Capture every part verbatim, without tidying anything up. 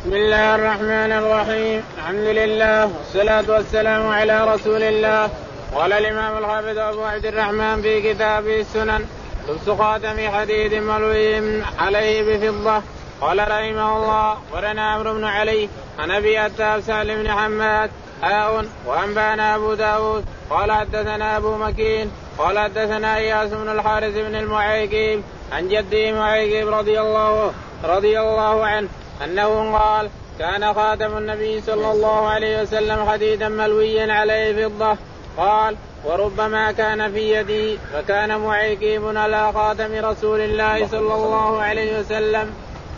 بسم الله الرحمن الرحيم. الحمد لله والصلاة والسلام على رسول الله. قال الإمام الحافظ أبو عبد الرحمن في كتابه السنن: لبس خاتم حديد ملوي عليه بفضة. قال رحمه الله: ورنا عمرو بن علي عن أبي أتاب سهل بن حماد حاء وأنبانا أبو داود قال حدثنا أبو مكين قال حدثنا إياس بن الحارث بن المعيقيب عن جده معيقيب رضي الله رضي الله عنه أنه قال: كان خاتم النبي صلى الله عليه وسلم حديدا ملويا عليه فضة. قال: وربما كان في يدي فكان معيقيب على خاتم رسول الله صلى الله عليه وسلم.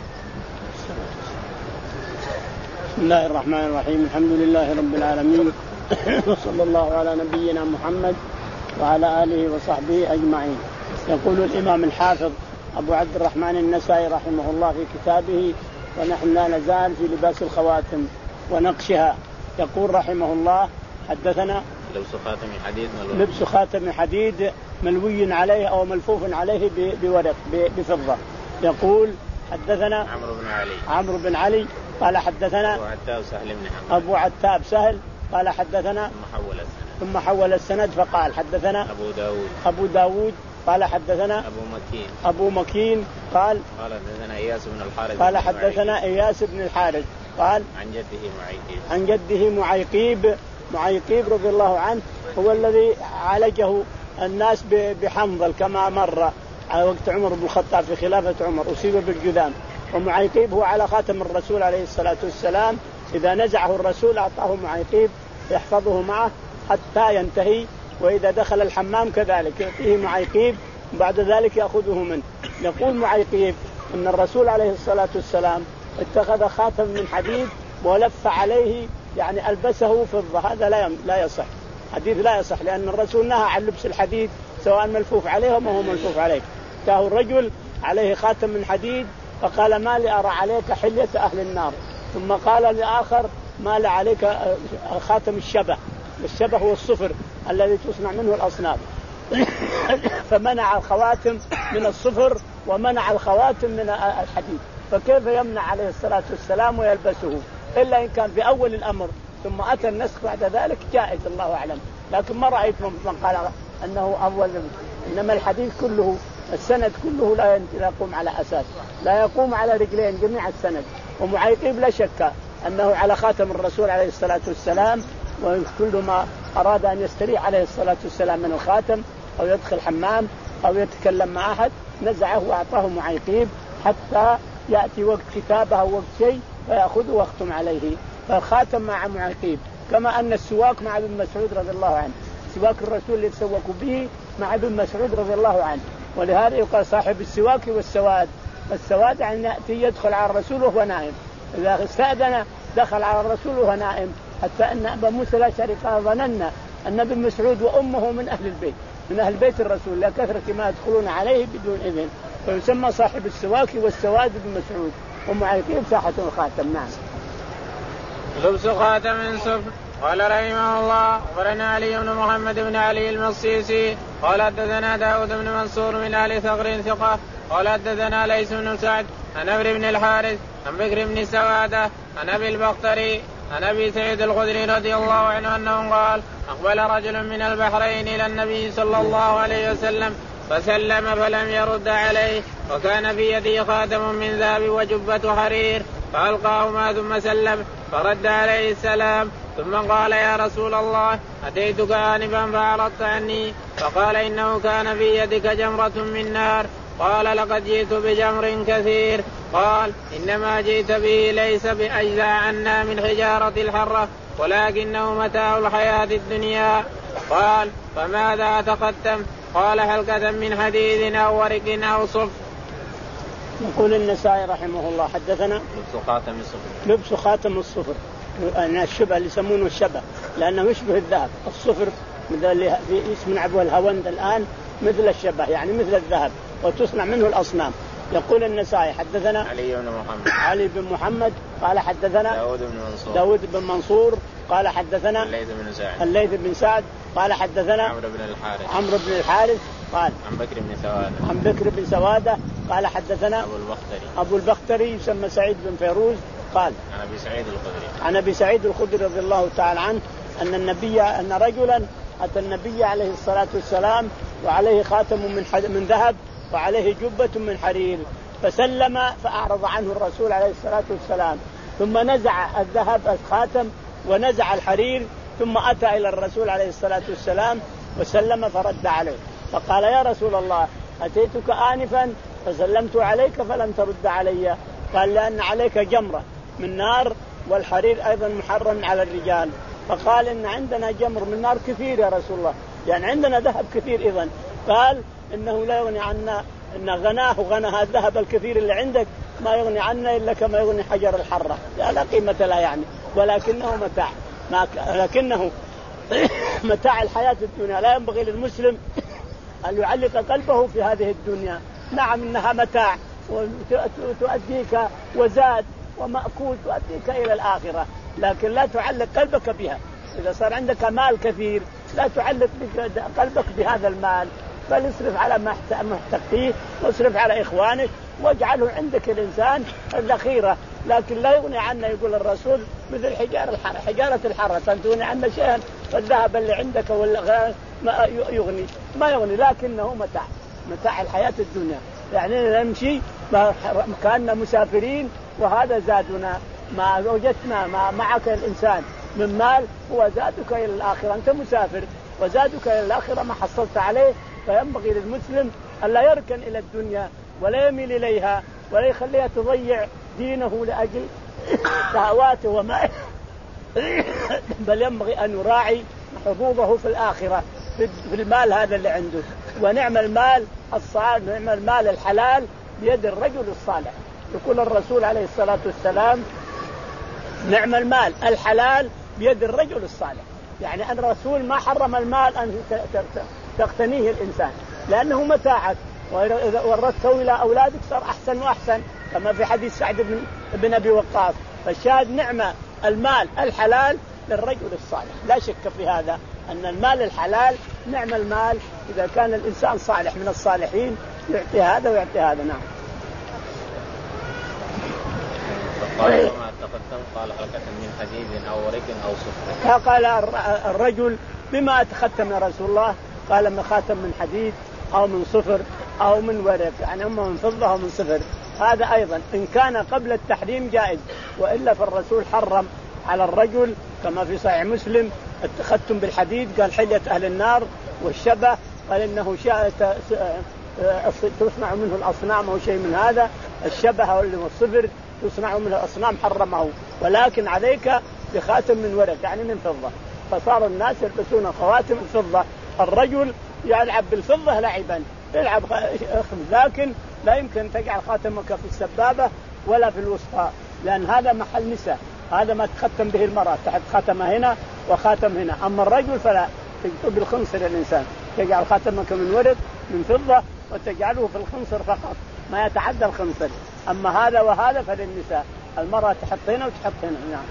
بسم الله الرحمن الرحيم. الحمد لله رب العالمين وصلى الله على نبينا محمد وعلى آله وصحبه أجمعين. يقول الإمام الحافظ أبو عبد الرحمن النسائي رحمه الله في كتابه: ونحن لا نزال في لباس الخواتم ونقشها. يقول رحمه الله: حدثنا لبس خاتم حديد ملوي لبس خاتم حديد ملوي عليه أو ملفوف عليه بورق بفضة. يقول: حدثنا عمرو بن علي عمرو بن علي قال حدثنا أبو عتاب سهل بن حماد أبو عتاب سهل قال حدثنا ثم حول السند ثم حول السند فقال: حدثنا أبو داود أبو داود قال حدثنا أبو مكين أبو مكين قال قال حدثنا إياس بن الحارث قال حدثنا إياس بن الحارث قال عن جده معيقيب عن جده معيقيب معيقيب رضي الله عنه هو الذي عالجه الناس بحنظل كما مر على وقت عمر بن الخطاب في خلافة عمر، أصيب بالجذام. ومعيقيب هو على خاتم الرسول عليه الصلاة والسلام، إذا نزعه الرسول أعطاه معيقيب يحفظه معه حتى ينتهي، وإذا دخل الحمام كذلك يعطيه معيقيب بعد ذلك يأخذه منه. يقول معيقيب أن الرسول عليه الصلاة والسلام اتخذ خاتم من حديد ولف عليه، يعني ألبسه فضة. هذا لا لا يصح، حديث لا يصح، لأن الرسول نهى عن لبس الحديد سواء ملفوف عليه وما هو ملفوف عليه. جاءه الرجل عليه خاتم من حديد فقال: ما لي أرى عليك حلية أهل النار. ثم قال لآخر: ما لي عليك خاتم الشبه. الشبه هو الصفر الذي تصنع منه الأصنام. فمنع الخواتم من الصفر ومنع الخواتم من الحديد، فكيف يمنع عليه الصلاة والسلام ويلبسه إلا إن كان في أول الأمر، ثم أتى النسخ بعد ذلك جائز، الله أعلم. لكن ما رأيت من قال أنه أول، إنما الحديث كله السند كله لا يقوم على أساس، لا يقوم على رجلين جميع السند. ومعيقيب لا شك أنه على خاتم الرسول عليه الصلاة والسلام، وكل ما أراد أن يستريح عليه الصلاة والسلام من الخاتم أو يدخل حمام أو يتكلم مع أحد نزعه وأعطاه معيقيب حتى يأتي وقت كتابه أو وقت شيء فيأخذه ويختم عليه. فالخاتم مع معيقيب، كما أن السواك مع ابن مسعود رضي الله عنه، سواك الرسول اللي تسوكوا به مع ابن مسعود رضي الله عنه. ولهذا يقال صاحب السواك والسواد. السواد يعني يأتي يدخل على الرسول وهو نائم، إذا استأذن دخل على الرسول وهو نائم. حتى أن أبا موسى الأشعري قال: ظننا أن ابن مسعود وأمه من أهل البيت من أهل بيت الرسول لكثرة ما يدخلون عليه بدون إذن، فيسمى صاحب السواك والسواد ابن مسعود. ومعيقيب ساحة الخاتم. نعم. لبس خاتم صفر. قال رحمه الله: أخبرنا علي بن محمد بن علي المصيصي قال حدثنا داود بن منصور من آل ثغر ثقة قال حدثنا ليس بن سعد عن عمرو بن الحارث عن بكر بن سوادة عن أبي البختري عن أبي سعيد الخدري رضي الله عنه أنه قال: أقبل رجل من البحرين إلى النبي صلى الله عليه وسلم فسلم فلم يرد عليه، وكان في يده خاتم من ذهب وجبة حرير، فألقاهما ثم سلم فرد عليه السلام، ثم قال: يا رسول الله، أتيتك آنفا فأعرضت عني، فقال: إنه كان في يدك جمرة من نار. قال: لقد جئت بجمر كثير. قال: إنما جئت به ليس بأجزاء عنا من حجارة الحرة، ولكنه متاع الحياة الدنيا. قال: فماذا تقدم؟ قال: حلقة من حديد أو ورق أو صف. يقول النسائي رحمه الله: حدثنا لبس خاتم الصفر. لبس خاتم الصفر، الشبه اللي يسمونه الشبه لأنه يشبه الذهب. الصفر مثل اللي في اسم عبو الهوند الآن مثل الشبه، يعني مثل الذهب، وتصنع منه الأصنام. يقول النسائي: حدثنا علي بن محمد علي بن محمد قال حدثنا داود بن منصور داود بن منصور قال حدثنا الليث بن سعد الليث بن سعد قال حدثنا عمرو بن الحارث عمرو بن الحارث قال عن بكر بن سوادة عن بكر بن سوادة قال حدثنا أبو البختري أبو البختري يسمى سعيد بن فيروز قال عن أبي سعيد الخدري عن أبي سعيد الخدري رضي الله تعالى عنه أن النبي أن رجلا أتى النبي عليه الصلاة والسلام وعليه خاتم من من ذهب وعليه جبة من حرير فسلم فأعرض عنه الرسول عليه الصلاة والسلام ثم نزع الذهب الخاتم ونزع الحرير ثم أتى إلى الرسول عليه الصلاة والسلام وسلم فرد عليه فقال يا رسول الله أتيتك آنفا فسلمت عليك فلم ترد علي. قال لأن عليك جمرة من نار والحرير أيضا محرم على الرجال. فقال إن عندنا جمر من نار كثير يا رسول الله يعني عندنا ذهب كثير إذن. قال إنه لا يغني عنا إن غناه غنى هذا الذهب الكثير اللي عندك ما يغني عنا إلا كما يغني حجر الحرة لا قيمة لا يعني ولكنه متاع لكنه متاع الحياة الدنيا. لا ينبغي للمسلم أن يعلق قلبه في هذه الدنيا. نعم إنها متاع وتؤديك وزاد ومأكول تؤديك إلى الآخرة لكن لا تعلق قلبك بها. إذا صار عندك مال كثير لا تعلق قلبك بهذا المال بل اصرف على ما محتاج فيه واصرف على إخوانك واجعله عندك الإنسان الذخيرة لكن لا يغني عنا يقول الرسول مثل حجارة الحرة حجارة الحرة تغني عنا شيئا فالذهب اللي عندك ولا ما يغني ما يغني لكنه متاع متاع الحياة الدنيا. يعني نمشي كأننا مسافرين وهذا زادنا ما وجدنا ما معك الإنسان من مال هو زادك إلى الآخرة. أنت مسافر وزادك إلى الآخرة ما حصلت عليه. فينبغي للمسلم ألا يركن إلى الدنيا ولا يميل إليها ولا يخليها تضيع دينه لأجل شهواته وما بل ينبغي أن يراعي حظوظه في الآخرة في المال هذا اللي عنده. ونعم المال الصالح نعم المال الحلال بيد الرجل الصالح. يقول الرسول عليه الصلاة والسلام نعم المال الحلال بيد الرجل الصالح. يعني أن الرسول ما حرم المال أن تقتنيه الإنسان لأنه متاعك وإذا ورثته إلى أولادك صار أحسن وأحسن كما في حديث سعد بن, بن أبي وقاص. فالشاهد نعمة المال الحلال للرجل الصالح لا شك في هذا أن المال الحلال نعم المال إذا كان الإنسان صالح من الصالحين يعطي هذا ويعطي هذا. نعم. قال وما تقدم قال حلقة من حديد أو ورق أو صفر. قال الرجل بما أتختم يا رسول الله قال من خاتم من حديد أو من صفر أو من ورق يعني أما من فضة أو من صفر. هذا أيضا إن كان قبل التحريم جائز وإلا فالرسول حرم على الرجل كما في صحيح مسلم التختم بالحديد قال حلية أهل النار والشبه قال إنه تصنع منه الأصنام أو شيء من هذا الشبه أو الصفر تصنع منه الأصنام حرمه ولكن عليك بخاتم من ورق يعني من فضة. فصار الناس يلبسون خواتم الفضة. الرجل يلعب بالفضة لعبا يلعب لكن لا يمكن تجعل خاتمك في السبابة ولا في الوسطى لأن هذا محل نساء. هذا ما تختم به المرأة تحت خاتمة هنا وخاتم هنا. أما الرجل فلا تكتب بالخنصر الإنسان تجعل خاتمك من ورق من فضة وتجعله في الخنصر فقط ما يتعدى الخنصر. أما هذا وهذا فللنساء المرأة تحط هنا وتحط هنا. نعم.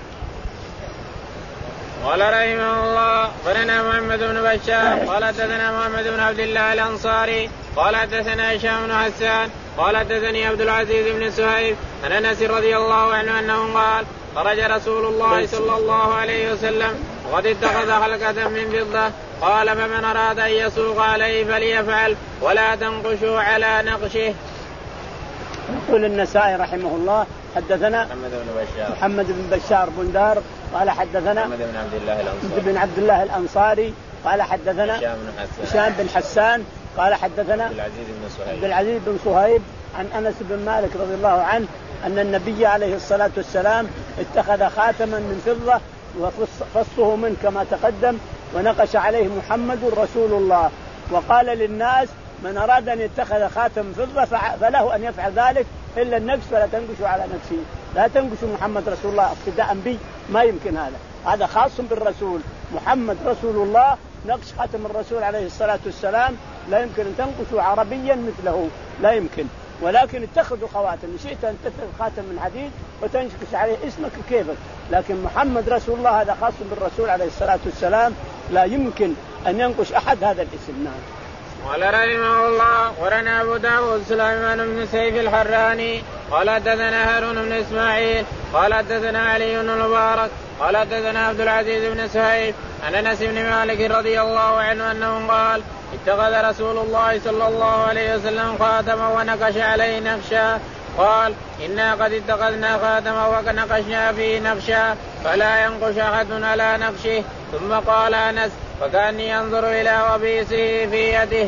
قال رحمه الله قالنا محمد بن بشار قال حدثنا محمد بن عبد الله الأنصاري قال حدثنا هشام بن حسان قال حدثني عبد العزيز بن سهيب عن أنس رضي الله عنه أنه قال خرج رسول الله صلى الله عليه وسلم وقد اتخذ حلقة من فضة قال فمن أراد أن يسوق عليه فليفعل ولا تنقشوا على نقشه. يقول النسائي رحمه الله حدثنا محمد بن بشار محمد بن بشار بندار قال حدثنا محمد بن عبد الله الأنصاري بن عبد الله الأنصاري قال حدثنا هشام بن حسان قال حدثنا عبد العزيز بن صهيب عبد العزيز بن صهيب عن أنس بن مالك رضي الله عنه أن النبي عليه الصلاة والسلام اتخذ خاتما من فضة وفصه من كما تقدم ونقش عليه محمد رسول الله وقال للناس من أراد أن يتخذ خاتم فضة فله أن يفعل ذلك إلا النقش فلا تنقشوا على نفسه. لا تنقشوا محمد رسول الله اقتداء به ما يمكن هذا هذا خاص بالرسول محمد رسول الله. نقش خاتم الرسول عليه الصلاة والسلام لا يمكن أن تنقشوا عربيا مثله لا يمكن. ولكن اتخذوا خواتم شئت أن تتخذ خاتم من حديد وتنقش عليه اسمك كيفك لكن محمد رسول الله هذا خاص بالرسول عليه الصلاة والسلام لا يمكن أن ينقش أحد هذا الاسم. نعم. قال رحمه الله ورنا أبو داود سليمان بن سيف الحراني قال حدثنا هارون بن إسماعيل قال حدثنا علي بن المبارك قال حدثنا عبد العزيز بن سهيب عن أنس بن مالك رضي الله عنه أنه قال اتخذ رسول الله صلى الله عليه وسلم خاتما ونقش عليه نقشا قال إنا قد اتخذنا خاتما ونقشنا فيه نقشا فلا ينقش أحد على نقشه. ثم قال أنس فكأني أنظر إلى وبيسه في يده.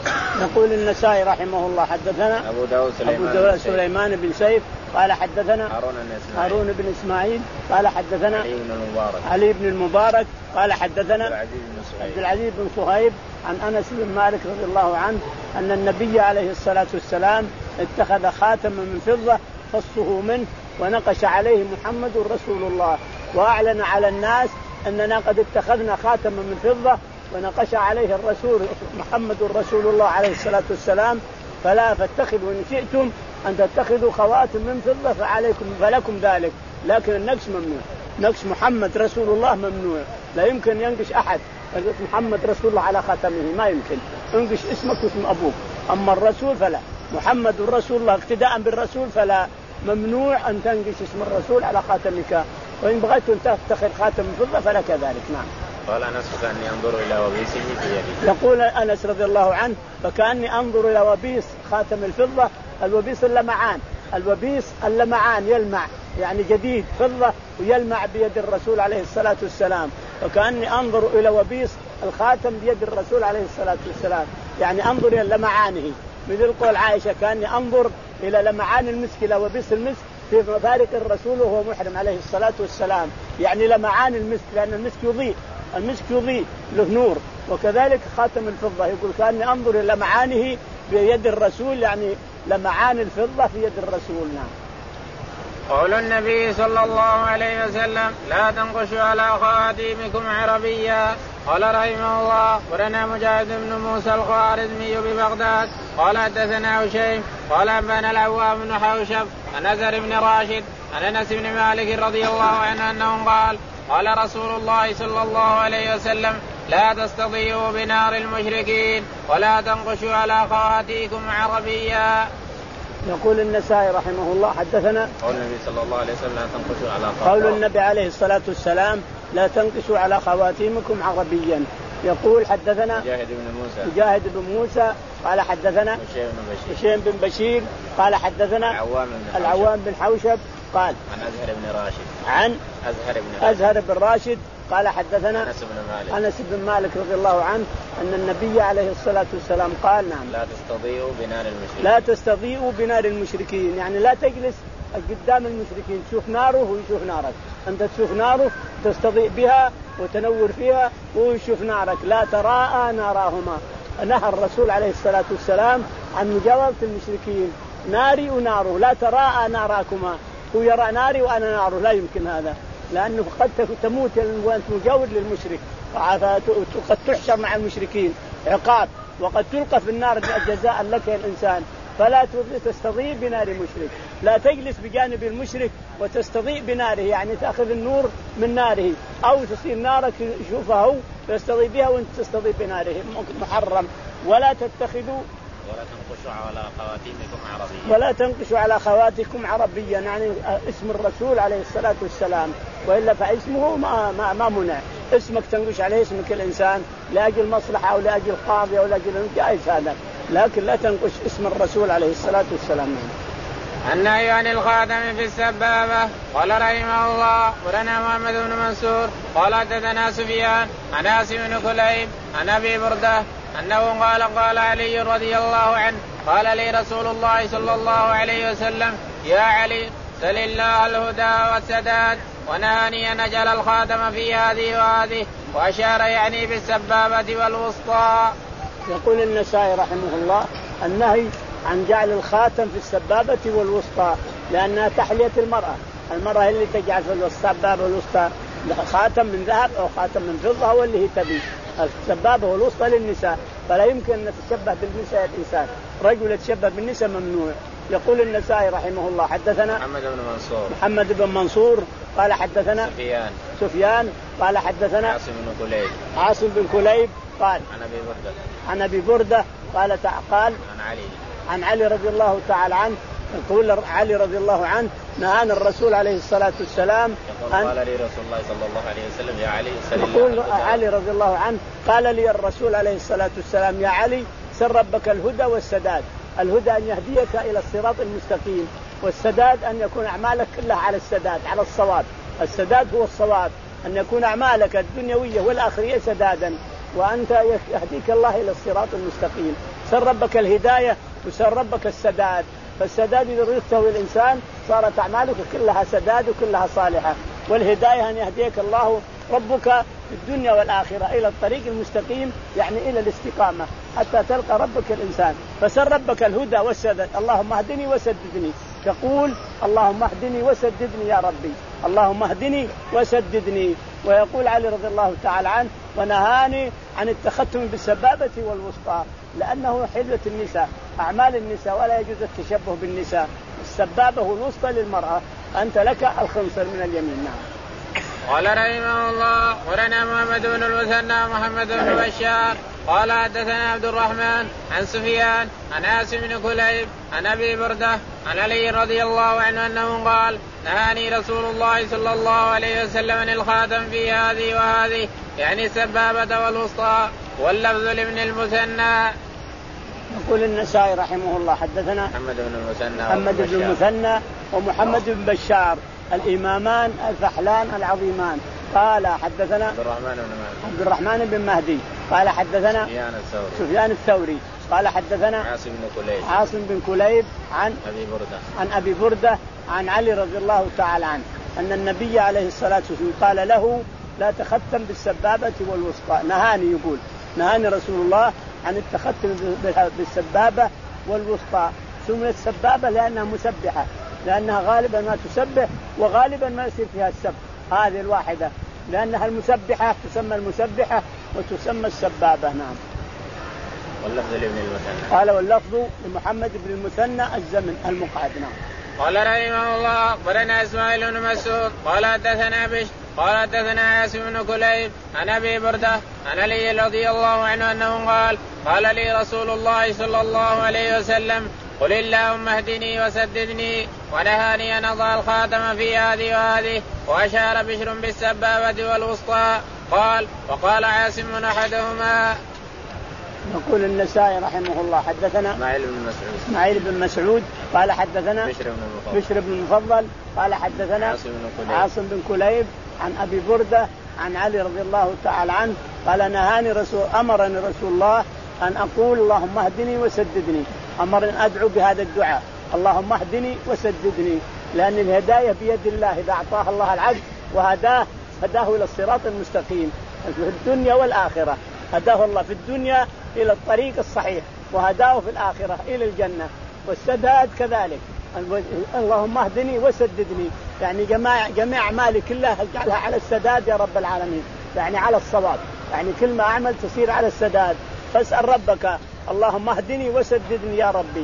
يقول النسائي رحمه الله حدثنا أبو داود سليمان, أبو داود سليمان بن سيف قال حدثنا هارون, هارون بن إسماعيل قال حدثنا علي بن المبارك, علي بن المبارك قال حدثنا عبد العزيز بن صهيب عن أنس بن مالك رضي الله عنه أن النبي عليه الصلاة والسلام اتخذ خاتما من فضة فصه منه ونقش عليه محمد رسول الله وأعلن على الناس أننا قد اتخذنا خاتما من فضة ونقش عليه الرسول محمد رسول الله عليه الصلاة والسلام فلا فاتخذوا إن شئتم أن تتخذوا خواتم من فضة فعليكم فلكم ذلك، لكن النقش ممنوع. نقش محمد رسول الله ممنوع، لا يمكن ينقش أحد محمد رسول الله على خاتمه، ما يمكن. انقش اسمك واسم أبوك، أما الرسول فلا. محمد رسول الله اقتداء بالرسول فلا، ممنوع أن تنقش اسم الرسول على خاتمك، وإن بغيت تتخذ خاتم من فضة فلك ذلك. نعم. قال أنس فكأني أنظر إلى وبيسه في يده. يقول أنس رضي الله عنه فكأني أنظر إلى وبيس خاتم الفضة، الوبيس اللمعان، الوبيس اللمعان يلمع يعني جديد فضة ويلمع بيد الرسول عليه الصلاة والسلام، فكأني أنظر إلى وبيس الخاتم بيد الرسول عليه الصلاة والسلام، يعني أنظر إلى لمعانه، مثل قول عائشة كأني أنظر إلى لمعان المسك إلى وبيس المسك في مبارك الرسول وهو محرم عليه الصلاة والسلام، يعني لمعان المسك، لأن المسك يضيء، المسك يضيء له نور. وكذلك خاتم الفضة يقول كأني أنظر إلى لمعانه بيد الرسول، يعني لمعان الفضة في يد الرسول. نعم. قول النبي صلى الله عليه وسلم لا تنقشوا على خواتيمكم عربيا. قال رحمه الله ورنا مجاهد بن موسى الخوارزمي ببغداد قال حدثنا هشيم قال أنبأنا العوام بن حوشب عن أزهر بن راشد عن أنس بن مالك رضي الله عنه أنه قال قال رسول الله صلى الله عليه وسلم لا تستضيئوا بنار المشركين ولا تنقشوا على خواتيكم عربيا. يقول النسائي رحمه الله حدثنا قول النبي صلى الله عليه وسلم لا تنقشوا على خواتيمكم. قول النبي عليه الصلاة والسلام لا تنقشوا على خواتيمكم عربيا. يقول حدثنا مجاهد بن موسى مجاهد بن موسى قال حدثنا هشيم بن بشير قال حدثنا العوام بن, العوام بن حوشب قال عن أزهر بن راشد عن أزهر بن راشد, أزهر بن راشد قال حدثنا أنس بن مالك أنس بن مالك رضي الله عنه أن النبي عليه الصلاة والسلام قال نعم لا تستضيئوا بنار المشركين لا تستضيئوا بنار المشركين، يعني لا تجلس قدام المشركين تشوف ناره ويشوف نارك، أنت تشوف ناره تستضيء بها وتنور فيها ويشوف نارك، لا تراءى ناراهما. نهى الرسول عليه الصلاة والسلام عن مجاورة المشركين، ناري وناره لا تراءى ناراكما، هو يرى ناري وأنا ناره، لا يمكن هذا، لأنه قد تموت وأنت مجاور للمشرك، قد تحشر مع المشركين عقاب، وقد تلقى في النار جزاء لك يا الإنسان. فلا تستضيء بنار المشرك، لا تجلس بجانب المشرك وتستضيء بناره، يعني تأخذ النور من ناره، أو تصير نارك يشوفها هو تستضيء بها وانت تستضيء بناره، محرم. ولا تتخذوا ولا تنقشوا على خواتيمكم عربيا ولا تنقشوا على خواتكم عربيا، يعني اسم الرسول عليه الصلاة والسلام، وإلا فاسمه ما ما ما منع، اسمك تنقش عليه اسمك الإنسان لأجل مصلحة أو لأجل قاضي أو لأجل جائز هذا، لكن لا تنقش اسم الرسول عليه الصلاة والسلام. النهي عن الخاتم في السبابة. قال رحمه الله ورنا محمد بن منصور قال حدثنا سفيان عن عاصم بن كليب عن أبي بردة أنه قال قال علي رضي الله عنه قال لي رسول الله صلى الله عليه وسلم يا علي سل الله الهدى والسداد ونهاني أن أجعل الخاتم في هذه وهذه، وأشار يعني بالسبابة والوسطى. يقول النسائي رحمه الله النهي عن جعل الخاتم في السبابة والوسطى، لأنها تحلية المرأة، المرأة اللي تجعل في السبابة والوسطى خاتم من ذهب أو خاتم من فضة واللي هي تبي، السبابة والوسطى للنساء، فلا يمكن أن تتشبه بالنساء الإنسان، رجل يتشبه بالنساء ممنوع. يقول النسائي رحمه الله حدثنا محمد بن منصور محمد بن منصور قال حدثنا سفيان سفيان قال حدثنا عاصم بن كليب عاصم بن كليب قال عن أبي بردة عن أبي بردة قال قال عن علي عن علي رضي الله تعالى عنه يقول علي رضي الله عنه نهانا الرسول عليه الصلاة والسلام قال لي رسول الله صلى الله عليه وسلم يا علي سل يقول علي رضي الله عنه قال لي الرسول عليه الصلاة والسلام يا علي سل ربك الهدى والسداد. الهدى أن يهديك إلى الصراط المستقيم، والسداد أن يكون أعمالك كلها على السداد على الصواب. السداد هو الصواب، أن يكون أعمالك الدنيوية والآخرية سدادا، وأنت يهديك الله إلى الصراط المستقيم. سل ربك الهداية وسل ربك السداد. فالسداد إذا رزقته الإنسان صارت أعمالك كلها سداد وكلها صالحة. والهداية أن يهديك الله ربك في الدنيا والآخرة إلى الطريق المستقيم، يعني إلى الاستقامة حتى تلقى ربك الإنسان. فسل ربك الهدى والسداد. اللهم اهدني وسددني. تقول اللهم اهدني وسددني يا ربي، اللهم اهدني وسددني. ويقول علي رضي الله تعالى عنه ونهاني عن التختم بالسبابة والوسطى، لأنه حلوة النساء، أعمال النساء، ولا يجوز التشبه بالنساء. السبابة والوسطى للمرأة، أنت لك الخنصر من اليمين. نعم. قال رحمه الله ولنا محمد بن المثنى محمد بن بشار قال حدثنا عبد الرحمن عن سفيان عن عاصم بن كليب عن أبي بردة عن علي رضي الله عنه أنه قال نهاني رسول الله صلى الله عليه وسلم عن الخاتم في هذه وهذه، يعني السبابة والوسطى. واللفظ لابن المثنى. يقول النسائي رحمه الله حدثنا محمد بن المثنى محمد بن المثنى ومحمد بن بشار الإمامان الفحلان العظيمان. قال حدثنا عبد الرحمن بن مهدي عبد الرحمن بن مهدي قال حدثنا سفيان الثوري سفيان الثوري قال حدثنا عاصم بن كليب عاصم بن كليب عن أبي بردة عن أبي بردة عن علي رضي الله تعالى عنه أن النبي عليه الصلاة والسلام قال له لا تختم بالسبابة والوسطى. نهاني، يقول نهاني رسول الله عن التختم بالسبابة والوسطى. سميت السبابة لأنها مسبحة، لأنها غالبا ما تسبح وغالبا ما يصير فيها السب، هذه الواحدة، لأنها المسبحة تسمى المسبحة وتسمى السبابة. نعم. واللفظ لابن المثنى. قال واللفظ لمحمد بن المثنى الزمن المقعد. نعم. قال رحمه الله أخبرنا إسماعيل بن مسعود قال حدثنا بشر قال حدثنا عاصم بن كليب عن أبي بردة عن علي رضي الله عنه أنه قال قال لي رسول الله صلى الله عليه وسلم قل اللهم اهدني وسددني، ونهاني أن أضع الخاتم في هذه وهذه. وأشار بشر بالسبابة والوسطى. قال وقال عاصم أحدهما. يقول النسائي رحمه الله حدثنا إسماعيل بن مسعود إسماعيل بن مسعود قال حدثنا بشر بن المفضل بشر بن المفضل قال حدثنا عاصم بن كليب عاصم بن كليب عن أبي بردة عن علي رضي الله تعالى عنه قال نهاني رسول أمرني رسول الله أن أقول اللهم اهدني وسددني. أمرني أدعو بهذا الدعاء اللهم اهدني وسددني، لأن الهداية بيد الله، إذا أعطاه الله العبد وهداه هداه إلى الصراط المستقيم في الدنيا والآخرة. هداه الله في الدنيا إلى الطريق الصحيح، وهداه في الآخرة إلى الجنة. والسداد كذلك، اللهم اهدني وسددني، يعني جميع جميع أعمالي كلها اجعلها على السداد يا رب العالمين، يعني على الصواب، يعني كل ما أعمل تصير على السداد. فاسأل ربك اللهم اهدني وسددني يا ربي.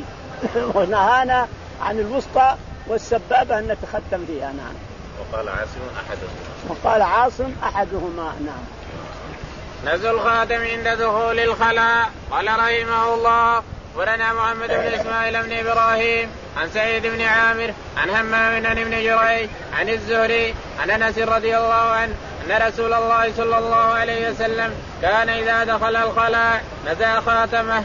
ونهانا عن الوسطى والسبابة أن نتختم فيها. نعم. وقال عاصم أحدهما وقال عاصم أحدهما. نعم. نزل الخاتم عند دخول الخلاء. قال رحمه الله ورنا محمد بن إسماعيل بن إبراهيم عن سعيد بن عامر عن همام بن جريج عن الزهري عن أنس رضي الله عنه أن رسول الله صلى الله عليه وسلم كان إذا دخل الخلاء نزع خاتمه.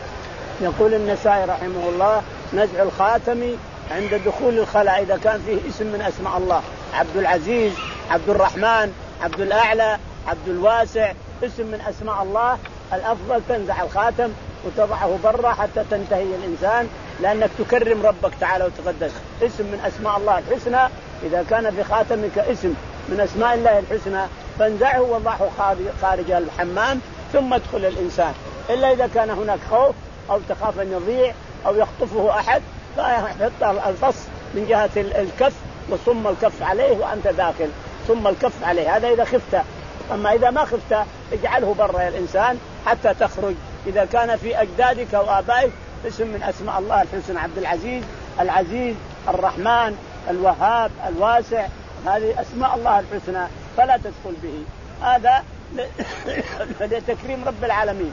يقول النسائي رحمه الله نزع الخاتم عند دخول الخلاء إذا كان فيه اسم من أسماء الله، عبد العزيز، عبد الرحمن، عبد الأعلى، عبد الواسع، اسم من أسماء الله، الأفضل تنزع الخاتم وتضعه برا حتى تنتهي الإنسان، لأنك تكرم ربك تعالى وتقدس. اسم من أسماء الله الحسنى إذا كان في خاتمك اسم من أسماء الله الحسنى فانزعه وضعه خارج الحمام ثم ادخل الإنسان، إلا إذا كان هناك خوف أو تخاف أن يضيع أو يخطفه أحد فيحط الفص من جهة الكف وصم الكف عليه وأنت داخل، ثم الكف عليه، هذا إذا خفت. أما إذا ما خفت اجعله برا يا الإنسان حتى تخرج. إذا كان في أجدادك أو آبائك اسم من أسماء الله الحسنى، عبد العزيز، العزيز، الرحمن، الوهاب، الواسع، هذه أسماء الله الحسنى فلا تدخل به. هذا لتكريم رب العالمين،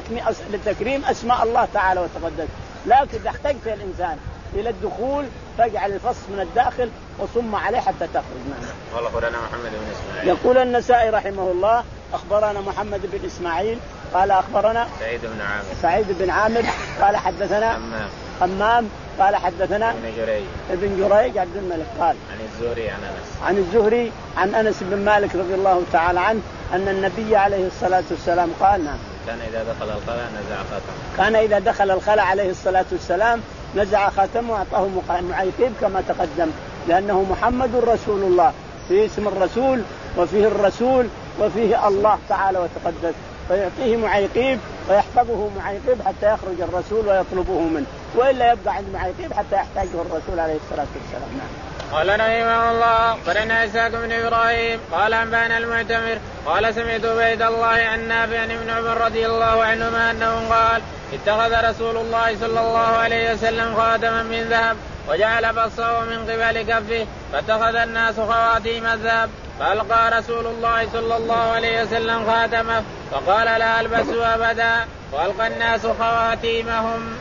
لتكريم أسماء الله تعالى وتقدس. لكن إذا احتجت الإنسان إلى الدخول فاجعل الفص من الداخل وصم عليه حتى تخرج. قال أخبرنا محمد بن إسماعيل. يقول النسائي رحمه الله أخبرنا محمد بن إسماعيل قال أخبرنا سعيد بن عامر سعيد بن عامر قال حدثنا همام همام قال حدثنا ابن جريج ابن جريج عبد الملك قال عن الزهري عن أنس عن الزهري عن أنس بن مالك رضي الله تعالى عنه أن النبي عليه الصلاة والسلام قال نعم كان إذا دخل الخلاء نزع خاتمه كان إذا دخل الخلاء عليه الصلاة والسلام نزع خاتمه وأعطاه معيقيب كما تقدم، لأنه محمد رسول الله، فيه اسم الرسول وفيه الرسول وفيه الله تعالى وتقدس، فيعطيه معيقيب ويحفظه معيقيب حتى يخرج الرسول ويطلبه منه، وإلا يبقى عند معيقيب حتى يحتاجه الرسول عليه الصلاة والسلام. نعم. قال رحمه الله قرنا إسحاق بن إبراهيم قال أنبانا المعتمر قال سمعت عبيد الله عن نافع عن ابن عمر رضي الله عنهما أنه قال اتخذ رسول الله صلى الله عليه وسلم خاتما من ذهب وجعل بصه من قبل كفه فاتخذ الناس خواتيم الذهب فألقى رسول الله صلى الله عليه وسلم خاتمه فقال لا ألبسوا أبدا وألقى الناس خواتيمهم.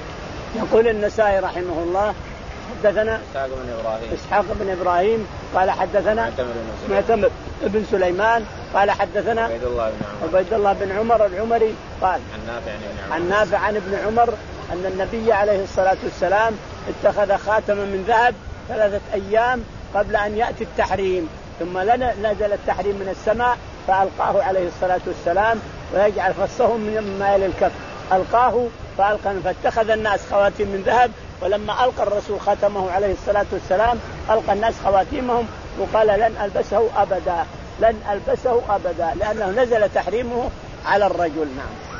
يقول النسائي رحمه الله حدثنا إسحاق بن إبراهيم إسحاق بن إبراهيم قال حدثنا معتمر بن سليمان قال حدثنا عبيد الله بن عمر عبيد الله بن عمر العمري قال عن نافع عن ابن عمر عن نافع عن ابن عمر أن النبي عليه الصلاة والسلام اتخذ خاتما من ذهب ثلاثة أيام قبل أن يأتي التحريم، ثم نزل التحريم من السماء فألقاه عليه الصلاة والسلام ويجعل فصه من مال الكف، ألقاه فألقى فاتخذ الناس خواتيم من ذهب، ولما ألقى الرسول خاتمه عليه الصلاة والسلام ألقى الناس خواتيمهم وقال لن ألبسه أبدا لن ألبسه أبدا لأنه نزل تحريمه على الرجل. نعم.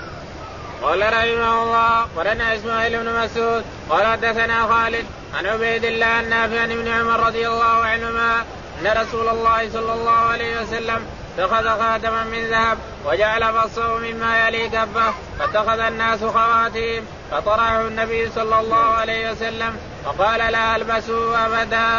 قال رحمه الله قرنا إسماعيل بن مسعود قال حدثنا خالد عن عبيد الله عن نافع عن ابن عمر رضي الله عنهما أن رسول الله صلى الله عليه وسلم اتخذ خاتما من ذهب وجعل بصه مما يلي كفه فاتخذ الناس خواتيم فطرحه النبي صلى الله عليه وسلم وقال لا ألبسوا أبدا.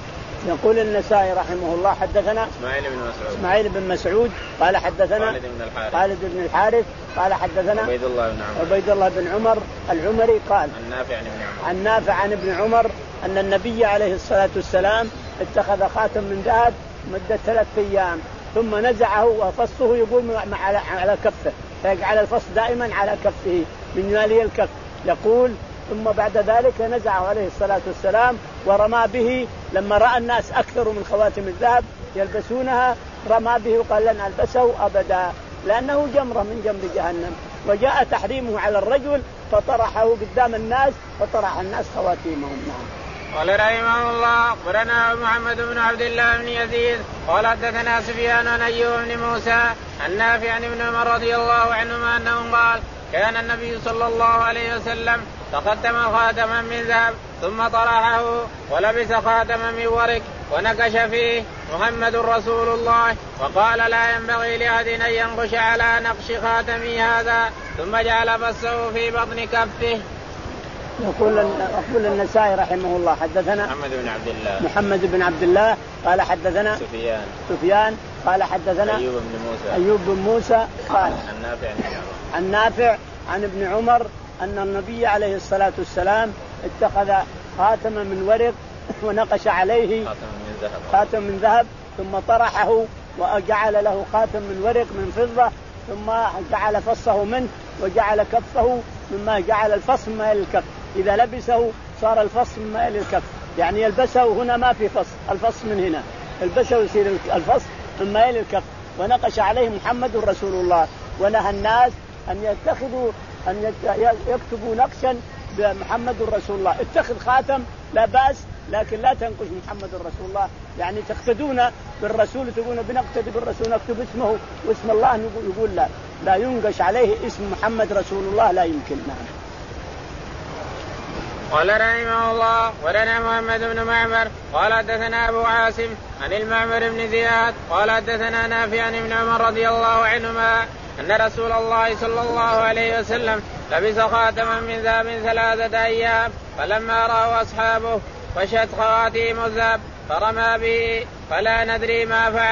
يقول النسائي رحمه الله حدثنا إسماعيل بن مسعود إسماعيل بن مسعود قال حدثنا خالد بن الحارث خالد بن الحارث قال حدثنا عبيد الله بن عمر عبيد الله بن عمر العمري قال عن نافع عن ابن عمر عن نافع عن ابن عمر أن النبي عليه الصلاة والسلام اتخذ خاتم من ذهب مدة ثلاث أيام ثم نزعه وفصه يقول على على كفه، فيجعل الفص دائما على كفه من مالي الكف، يقول ثم بعد ذلك نزعه عليه الصلاة والسلام ورمى به لما رأى الناس أكثر من خواتم الذهب يلبسونها رمى به وقال لن ألبسه أبدا لأنه جمرة من جمر جهنم، وجاء تحريمه على الرجل فطرحه قدام الناس فطرح الناس خواتيمهم. نعم. قال رحمه الله قرنا محمد بن عبد الله بن يزيد قال حدثنا سفيان عن أيوب بن موسى عن نافع عن ابن عمر رضي الله عنهما أنه قال كان النبي صلى الله عليه وسلم تقدم خاتما من ذهب ثم طرحه ولبس خاتما من ورق ونقش فيه محمد رسول الله وقال لا ينبغي لأحد أن ينقش على نقش خاتمي هذا ثم جعل بصه في بطن كفه. يقول يقول النسائي رحمه الله حدثنا محمد بن عبد الله محمد بن عبد الله قال حدثنا سفيان سفيان قال حدثنا أيوب بن موسى أيوب بن موسى قال عن نافع عن عمر عن نافع عن ابن عمر أن النبي عليه الصلاة والسلام اتخذ خاتما من ورق ونقش عليه خاتم من ذهب خاتم من ذهب ثم طرحه وجعل له خاتم من ورق من فضة ثم جعل فصه منه وجعل كفه مما جعل الفص مما يلي الكف، إذا لبسه صار الفص مما يلي الكف، يعني يلبسه هنا ما في فص، الفص من هنا يلبسه يصير الفص مما يلي الكف، ونقش عليه محمد رسول الله، ونهى الناس أن يتخذوا أن يكتبوا نقشا بمحمد رسول الله، اتخذ خاتم لا بأس لكن لا تنقش محمد رسول الله، يعني تقتدون بالرسول تقولون بنقتدي بالرسول نكتب اسمه واسم الله يقول لا لا ينقش عليه اسم محمد رسول الله لا يمكن. نعم. قال رحمه الله ولنا محمد بن معمر قال حدثنا أبو عاصم عن المعمر بن زياد قال حدثنا نافع عن ابن عمر رضي الله عنهما أن رسول الله صلى الله عليه وسلم لبس خاتما من ذهب ثلاثة أيام فلما رأوا أصحابه فشت خواتيم الذهب فرمى به فلا ندري ما فعل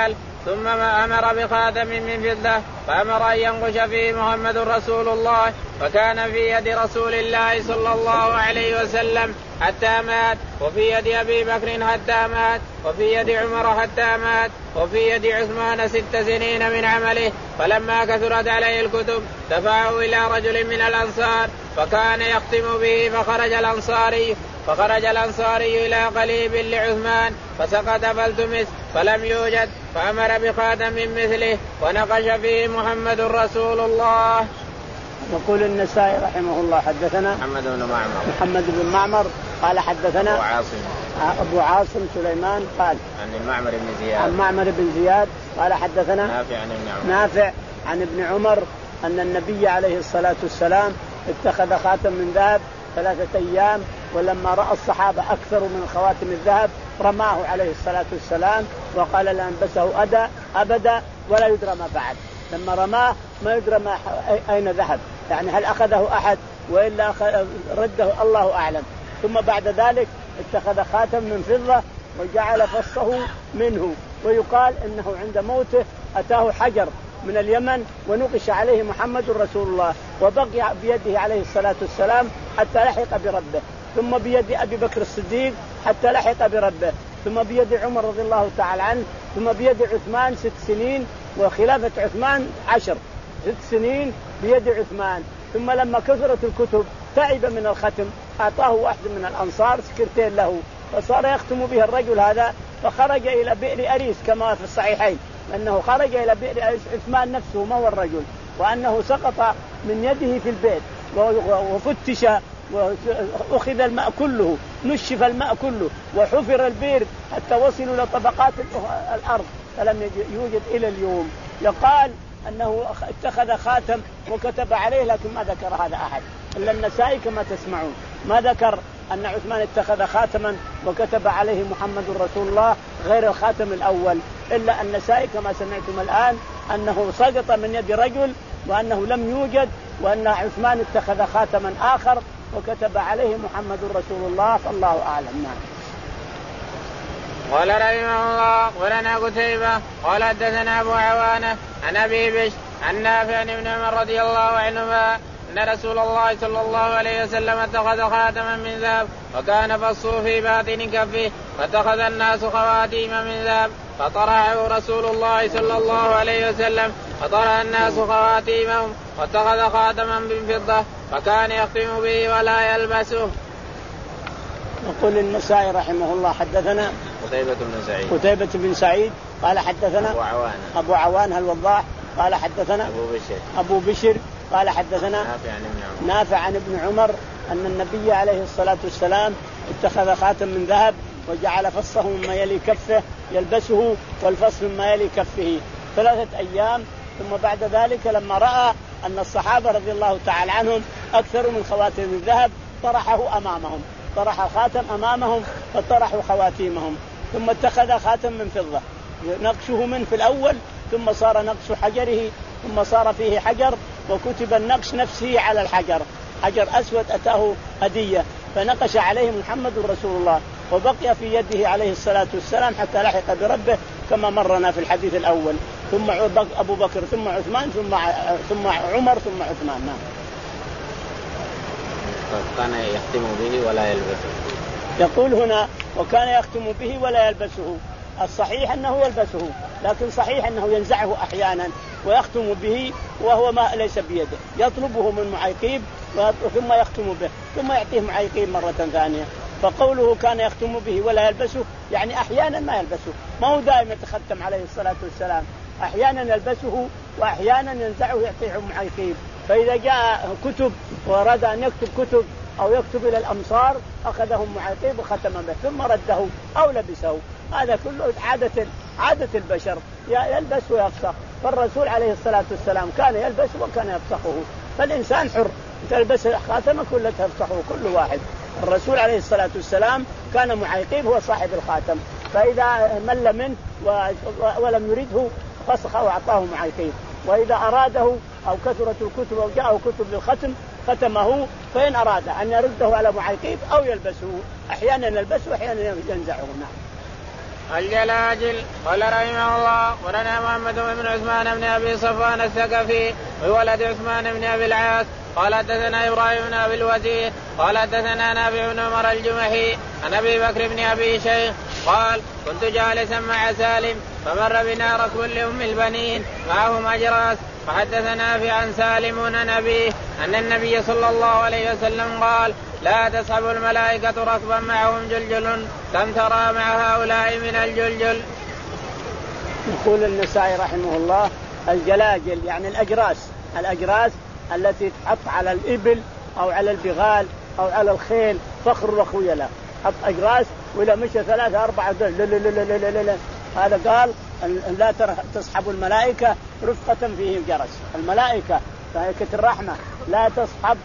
ثم ما أمر بخاتم من فضة فأمر أن ينقش فيه محمد رسول الله، فكان في يد رسول الله صلى الله عليه وسلم حتى مات، وفي يد أبي بكر حتى مات، وفي يد عمر حتى مات، وفي يد عثمان ست سنين من عمله. فلما كثرت عليه الكتب دفعه إلى رجل من الأنصار فكان يختم به، فخرج الأنصاري فخرج الأنصاري إلى قليب لعثمان فسقط فالتمس فلم يوجد، فأمر بخاتم من مثله ونقش فيه محمد رسول الله. يقول النسائي رحمه الله حدثنا محمد بن معمر محمد بن معمر قال حدثنا أبو عاصم أبو عاصم سليمان قال عن معمر بن زياد عن معمر بن زياد قال حدثنا نافع عن ابن عمر نافع عن ابن عمر أن النبي عليه الصلاة والسلام اتخذ خاتم من ذهب ثلاثة أيام، ولما رأى الصحابة أكثر من خواتم الذهب رماه عليه الصلاة والسلام وقال لا أنبسه أدا أبدا ولا يدرى ما بعد. لما رماه ما يدرى ما أين ذهب، يعني هل أخذه أحد وإلا رده الله أعلم. ثم بعد ذلك اتخذ خاتم من فضة وجعل فصه منه، ويقال إنه عند موته أتاه حجر من اليمن ونقش عليه محمد رسول الله، وبقي بيده عليه الصلاة والسلام حتى لحق بربه، ثم بيد أبي بكر الصديق حتى لحق بربه، ثم بيد عمر رضي الله تعالى عنه، ثم بيد عثمان ست سنين، وخلافة عثمان عشر ست سنين بيد عثمان. ثم لما كثرت الكتب تعب من الختم أعطاه واحد من الأنصار سكرتير له، فصار يختم به الرجل هذا، فخرج إلى بئر أريس كما في الصحيحين أنه خرج إلى بئر أريس عثمان نفسه ما هو الرجل، وأنه سقط من يده في البئر وفتش وأخذ الماء كله، نشف الماء كله، وحفر البئر حتى وصلوا إلى طبقات الأرض فلم يوجد إلى اليوم. يقال أنه اتخذ خاتم وكتب عليه، لكن ما ذكر هذا أحد إلا النسائي كما تسمعون، ما ذكر أن عثمان اتخذ خاتما وكتب عليه محمد رسول الله غير الخاتم الأول، إلا النسائي كما سمعتم الآن أنه سقط من يد رجل وأنه لم يوجد، وأن عثمان اتخذ خاتما آخر وكتب عليه محمد رسول الله، فالله أعلم. نعم. قال رحمه الله ولنا قتيبة قال حدثنا أبو عوانة عن أبي بشر عن نافع عن ابن عمر رضي الله عنهما أن رسول الله صلى الله عليه وسلم اتخذ خاتما من ذهب وكان فصه في باطن كفه، فاتخذ الناس خواتيم من ذهب فطرحه رسول الله صلى الله عليه وسلم، فطرح الناس خواتيمهم واتخذ خاتما من فضة فكان يختم به ولا يلبسه. يقول النسائي رحمه الله حدثنا قتيبة بن سعيد قتيبة بن سعيد قال حدثنا أبو عوانة أبو عوانة الوضاح قال حدثنا أبو بشر أبو بشر قال حدثنا نافع عن ابن عمر نافع عن ابن عمر أن النبي عليه الصلاة والسلام اتخذ خاتم من ذهب وجعل فصه مما يلي كفه يلبسه والفصل مما يلي كفه ثلاثة أيام. ثم بعد ذلك لما رأى أن الصحابة رضي الله تعالى عنهم أكثر من خواتم الذهب طرحه أمامهم، طرح الخاتم أمامهم فطرحوا خواتيمهم، ثم اتخذ خاتم من فضة نقشه من في الأول، ثم صار نقش حجره، ثم صار فيه حجر وكتب النقش نفسه على الحجر، حجر أسود أتاه هدية فنقش عليه محمد رسول الله، وبقي في يده عليه الصلاة والسلام حتى لحق بربه كما مرنا في الحديث الأول. ثم أبو بكر ثم عثمان ثم ثم عمر ثم عثمان. نعم. كان يختم به ولا يلبسه. يقول هنا وكان يختم به ولا يلبسه، الصحيح أنه يلبسه، لكن صحيح أنه ينزعه أحيانا ويختم به وهو ما ليس بيده، يطلبه من معيقيب ثم يختم به ثم يعطيه معيقيب مرة ثانية. فقوله كان يختم به ولا يلبسه يعني أحيانا ما يلبسه، ما هو دائما يتختم عليه الصلاة والسلام، أحيانا يلبسه وأحيانا ينزعه يعطيه معيقيب. فإذا جاء كتب وأراد أن يكتب كتب أو يكتب إلى الأمصار أخذهم معيقيب وختم به ثم رده أو لبسه. هذا كله عادة عادة البشر يلبس ويفسخ، فالرسول عليه الصلاة والسلام كان يلبس وكان يفسخه، فالإنسان حر تلبس خاتمك ولا تفسخه كل واحد. الرسول عليه الصلاة والسلام كان معيقيب هو صاحب الخاتم، فإذا مل منه ولم يريده فسخه وأعطاه معيقيب، وإذا أراده أو كثرت الكتب أو جاءه كتب للختم ختمه، فإن أراد أن يرده على معيقيب أو يلبسه، أحيانا يلبسه وأحيانا ينزعه. نعم. الجلاجل. قال رحمه الله ولنا محمد بن عثمان بن ابي صفوان الثقفي وولد عثمان بن ابي العاص قال حدثنا ابراهيم بن ابي الوزير قال حدثنا نافع بن عمر الجمحي عن ابي بكر بن ابي شيخ قال كنت جالسا مع سالم فمر بنا ركب لام البنين معهم اجراس فحدثنا في عن سالم عن أبيه أن النبي صلى الله عليه وسلم قال لا تصحب الملائكة ركبا معهم جلجل كم ترى مع هؤلاء من الجلجل. يقول النسائي رحمه الله الجلاجل يعني الأجراس الأجراس التي تحط على الإبل أو على البغال أو على الخيل فخر وخيلة حط أجراس ولا مشى ثلاثة أربعة دل لا لا لا لا لا لا. هذا قال لا تصحب الملائكة رفقة فيه جرس. الملائكة ملائكة الرحمة لا تصحب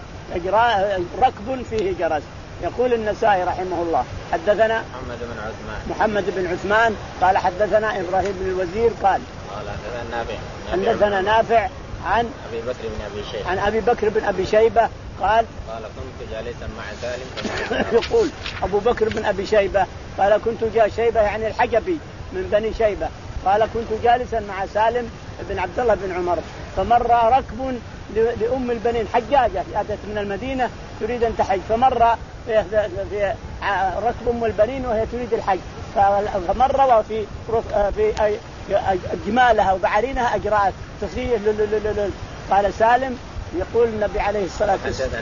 ركب فيه جرس. يقول النسائي رحمه الله حدثنا محمد بن عثمان محمد بن عثمان قال حدثنا إبراهيم بن الوزير قال قال حدثنا نافع حدثنا نافع عن أبي بكر بن أبي شيبة عن أبي بكر بن أبي شيبة قال قال كنت جالسا مع سالم يقول أبو بكر بن أبي شيبة قال كنت جا شيبة يعني الحجبي من بني شيبة قال كنت جالسا مع سالم بن عبد الله بن عمر فمر ركب لأم البنين حجاجة أتت من المدينة تريد أن تحج فمر في, في ركب أم البنين وهي تريد الحج فمر وفي في جمالها وبعرينها أجراس تصيح قال سالم يقول النبي عليه الصلاة والسلام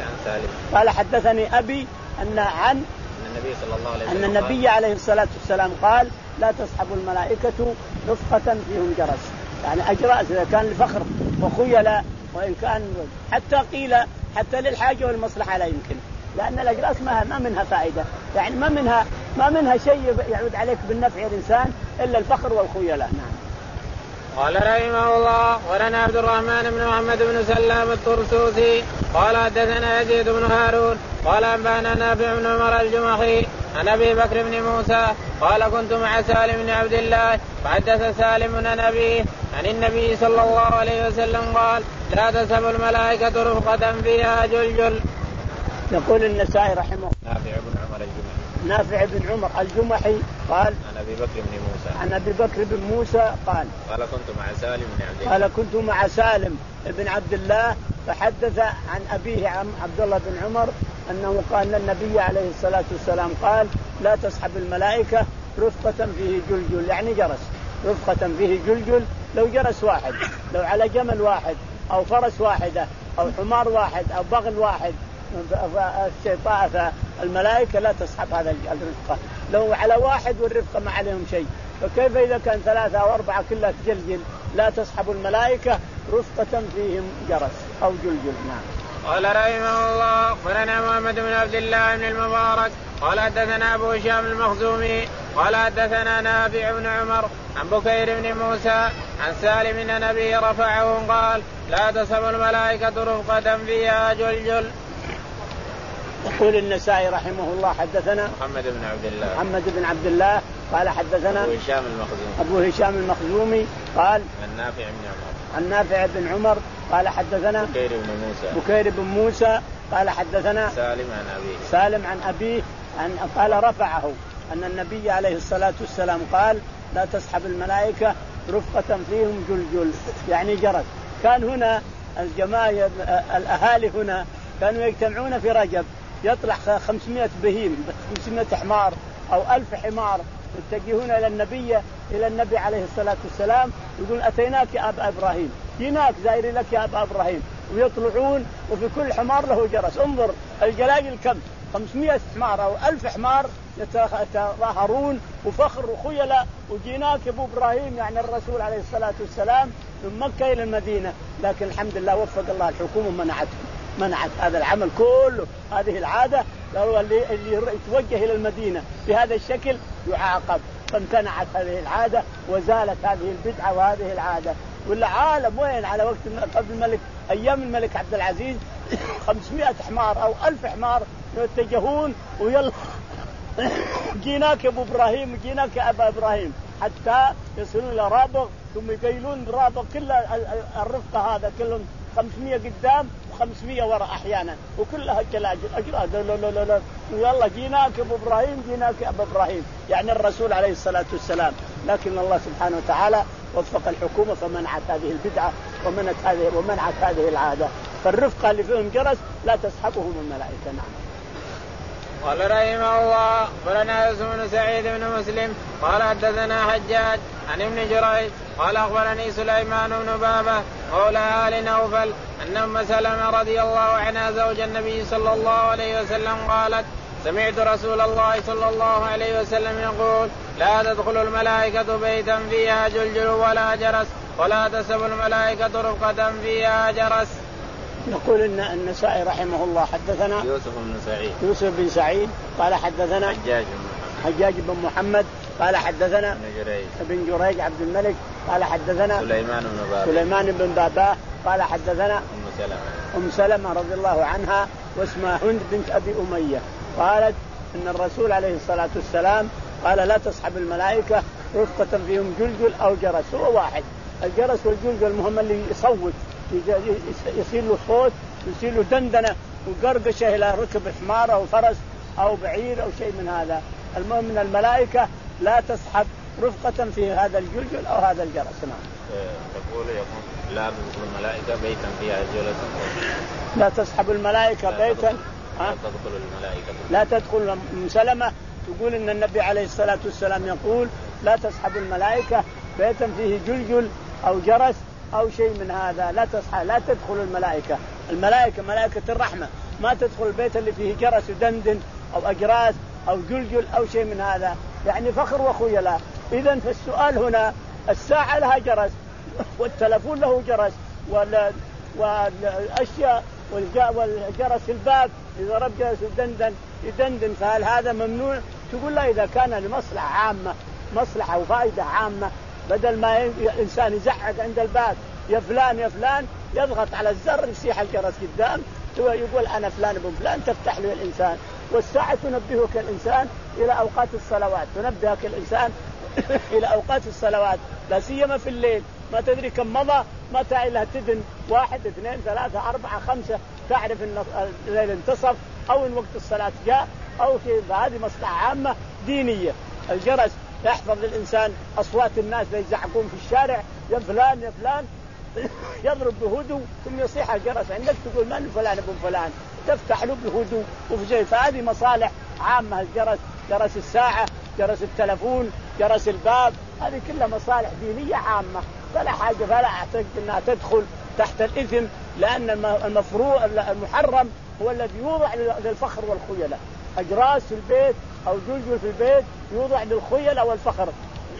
قال حدثني أبي أن عن النبي صلى الله عليه وسلم أن النبي عليه الصلاة والسلام قال لا تصحب الملائكة رفقة فيهم جرس يعني أجراس إذا كان لفخر وخيلة وإن كان حتى قيل حتى للحاجة والمصلحة لا يمكن لأن الأجراس ما ما منها فائدة يعني ما منها ما منها شيء يعود عليك بالنفع الإنسان إلا الفخر والخيلة. نعم. قال رحمه الله ولنا عبد الرحمن بن محمد بن سلام الطرسوسي قال حدثنا يزيد بن هارون قال أنبأنا نافع بن عمر الجمحي عن أبي بكر بن موسى قال كنت مع سالم بن عبد الله فحدث سالم عن أبيه عن النبي صلى الله عليه وسلم قال لا تسب الملائكة رفقة فيها جلجل. يقول النسائي رحمه نافع بن عمر الجمحي نافع بن عمر الجمحي قال عن أبي بكر بن موسى عن أبي بكر بن موسى قال قال كنت مع سالم بن عبد الله قال كنت مع سالم بن عبد الله فحدث عن أبيه عن عبد الله بن عمر أنه قال النبي عليه الصلاة والسلام قال لا تصحب الملائكة رفقة فيه جلجل يعني جرس رفقة فيه جلجل لو جرس واحد لو على جمل واحد أو فرس واحدة أو حمار واحد أو بغل واحد الملائكة لا تصحب هذا الرفقة لو على واحد والرفقة ما عليهم شيء فكيف إذا كان ثلاثة أو أربعة كلها تجلجل لا تصحب الملائكة رفقة فيهم جرس أو جلجل. نعم. قال رحمه الله ولنا محمد بن عبد الله بن المبارك قال حدثنا أبو هشام المخزومي قال حدثنا نافع بن عمر عن بكير بن موسى عن سالم أن أبيه رفعه قال لا تصحب الملائكة رفقة فيها جلجل. يقول النسائي رحمه الله حدثنا محمد بن عبد الله محمد بن عبد الله قال حدثنا أبو هشام المخزومي أبو هشام المخزومي قال عن نافع بن عمر عن نافع بن عمر قال حدثنا بكير بن موسى بكير بن موسى قال حدثنا سالم عن أبيه سالم عن أبيه عن قال رفعه أن النبي عليه الصلاة والسلام قال لا تصحب الملائكة رفقة فيهم جلجل يعني جرس. كان هنا الجماعة الأهالي هنا كانوا يجتمعون في رجب يطلع خمسمائة بهيم خمسمائة حمار أو ألف حمار يتجهون إلى النبي إلى النبي عليه الصلاة والسلام يقول أتيناك يا أبا إبراهيم جيناك زائر لك يا أبا إبراهيم ويطلعون وفي كل حمار له جرس. انظر الجلاجل كم خمسمائة حمار أو ألف حمار يتظاهرون وفخر وخيلة وجيناك يا أبو إبراهيم يعني الرسول عليه الصلاة والسلام من مكة إلى المدينة. لكن الحمد لله وفق الله الحكومة منعتهم منعت هذا العمل كله. هذه العادة اللي يتوجه إلى المدينة بهذا الشكل يعاقب فامتنعت هذه العادة وزالت هذه البدعة وهذه العادة. والعالم وين على وقت قبل الملك أيام الملك عبد العزيز خمسمائة حمار أو ألف حمار يتجهون ويلا جيناك يا أبو إبراهيم جيناك يا أبا إبراهيم حتى يصلون إلى رابغ ثم يقيلون برابغ كل الرفقة هذا كلهم خمسمية قدام وخمسمية وراء أحيانا وكلها جلاجل أجراء لا لا لا لا يلا جيناك أبو إبراهيم جيناك أبو إبراهيم يعني الرسول عليه الصلاة والسلام. لكن الله سبحانه وتعالى وفق الحكومة فمنعت هذه البدعة ومنعت هذه ومنعت هذه العادة. فالرفقة اللي فيهم جرس لا تصحبهم الملائكة. نعم. قال رحمه الله أخبرنا يوسف بن سعيد بن مسلم قال حدثنا حجاج عن ابن جريج قال أخبرني سليمان بن بابة مولى آل نوفل أن أم سلمة رضي الله عنها زوج النبي صلى الله عليه وسلم قالت سمعت رسول الله صلى الله عليه وسلم يقول لا تدخل الملائكة بيتا فيها جلجل ولا جرس ولا تسب الملائكة رفقة فيها جرس. نقول إن النسائي رحمه الله حدثنا يوسف بن سعيد يوسف بن سعيد قال حدثنا حجاج حجاج بن محمد قال حدثنا ابن جريج ابن جريج عبد الملك قال حدثنا سليمان بن بابا سليمان بن بابا قال حدثنا أم سلمة أم سلمة رضي الله عنها واسمها هند بنت أبي أمية قالت إن الرسول عليه الصلاة والسلام قال لا تصحب الملائكة رفقة فيهم جلجل أو جرس. هو واحد الجرس والجلجل المهم اللي يصوت يصير له صوت يصير له دندنة وقرقشة إلى ركب حمار أو فرس أو بعير أو شيء من هذا. المهم من الملائكة لا تصحب رفقة في هذا الجلجل أو هذا الجرس. نعم. تقول يقول لا تدخل الملائكة بيتا فيها جلس لا تصحب الملائكة لا بيتا لا تدخل الملائكة لا تدخل. أم سلمة تقول إن النبي عليه الصلاة والسلام يقول لا تصحب الملائكة بيتا فيه جلجل أو جرس أو شيء من هذا. لا تصحب لا تدخل الملائكة. الملائكة ملائكة الرحمة ما تدخل البيت اللي فيه جرس ودندن أو أجراس أو جلجل أو شيء من هذا يعني فخر وخيلاء. إذن فالسؤال هنا الساعة لها جرس والتلفون له جرس والأشياء والجرس الباب إذا رب جرس يدندن يدندن فهل هذا ممنوع؟ تقول لا إذا كان لمصلحة عامة مصلحة وفائدة عامة بدل ما الإنسان يزعق عند الباب يا فلان يا فلان يضغط على الزر يصيح الجرس قدام يقول أنا فلان ابن فلان تفتح له الإنسان. والساعة تنبهك الإنسان إلى أوقات الصلوات تنبهك الإنسان إلى أوقات الصلوات لا سيما في الليل ما تدري كم مضى متى إلى تدن واحد اثنين ثلاثة أربعة خمسة تعرف إن الليل انتصف أو إن وقت الصلاة جاء أو شيء. فهذه مصلحة عامة دينية. الجرس يحفظ للإنسان أصوات الناس اللي يزعقون في الشارع يا فلان يا فلان يضرب بهدوء ثم يصيح الجرس عندك تقول من فلان ابن فلان تفتح له بهدوء وفي شيء. فهذه مصالح عامة الجرس جرس الساعة جرس التلفون جرس الباب هذه كلها مصالح دينية عامة فلا حاجة فلا أعتقد أنها تدخل تحت الإثم لأن المفروض المحرم هو الذي يوضع للفخر والخيلاء. أجراس في البيت أو جلجل في البيت يوضع للخيلاء والفخر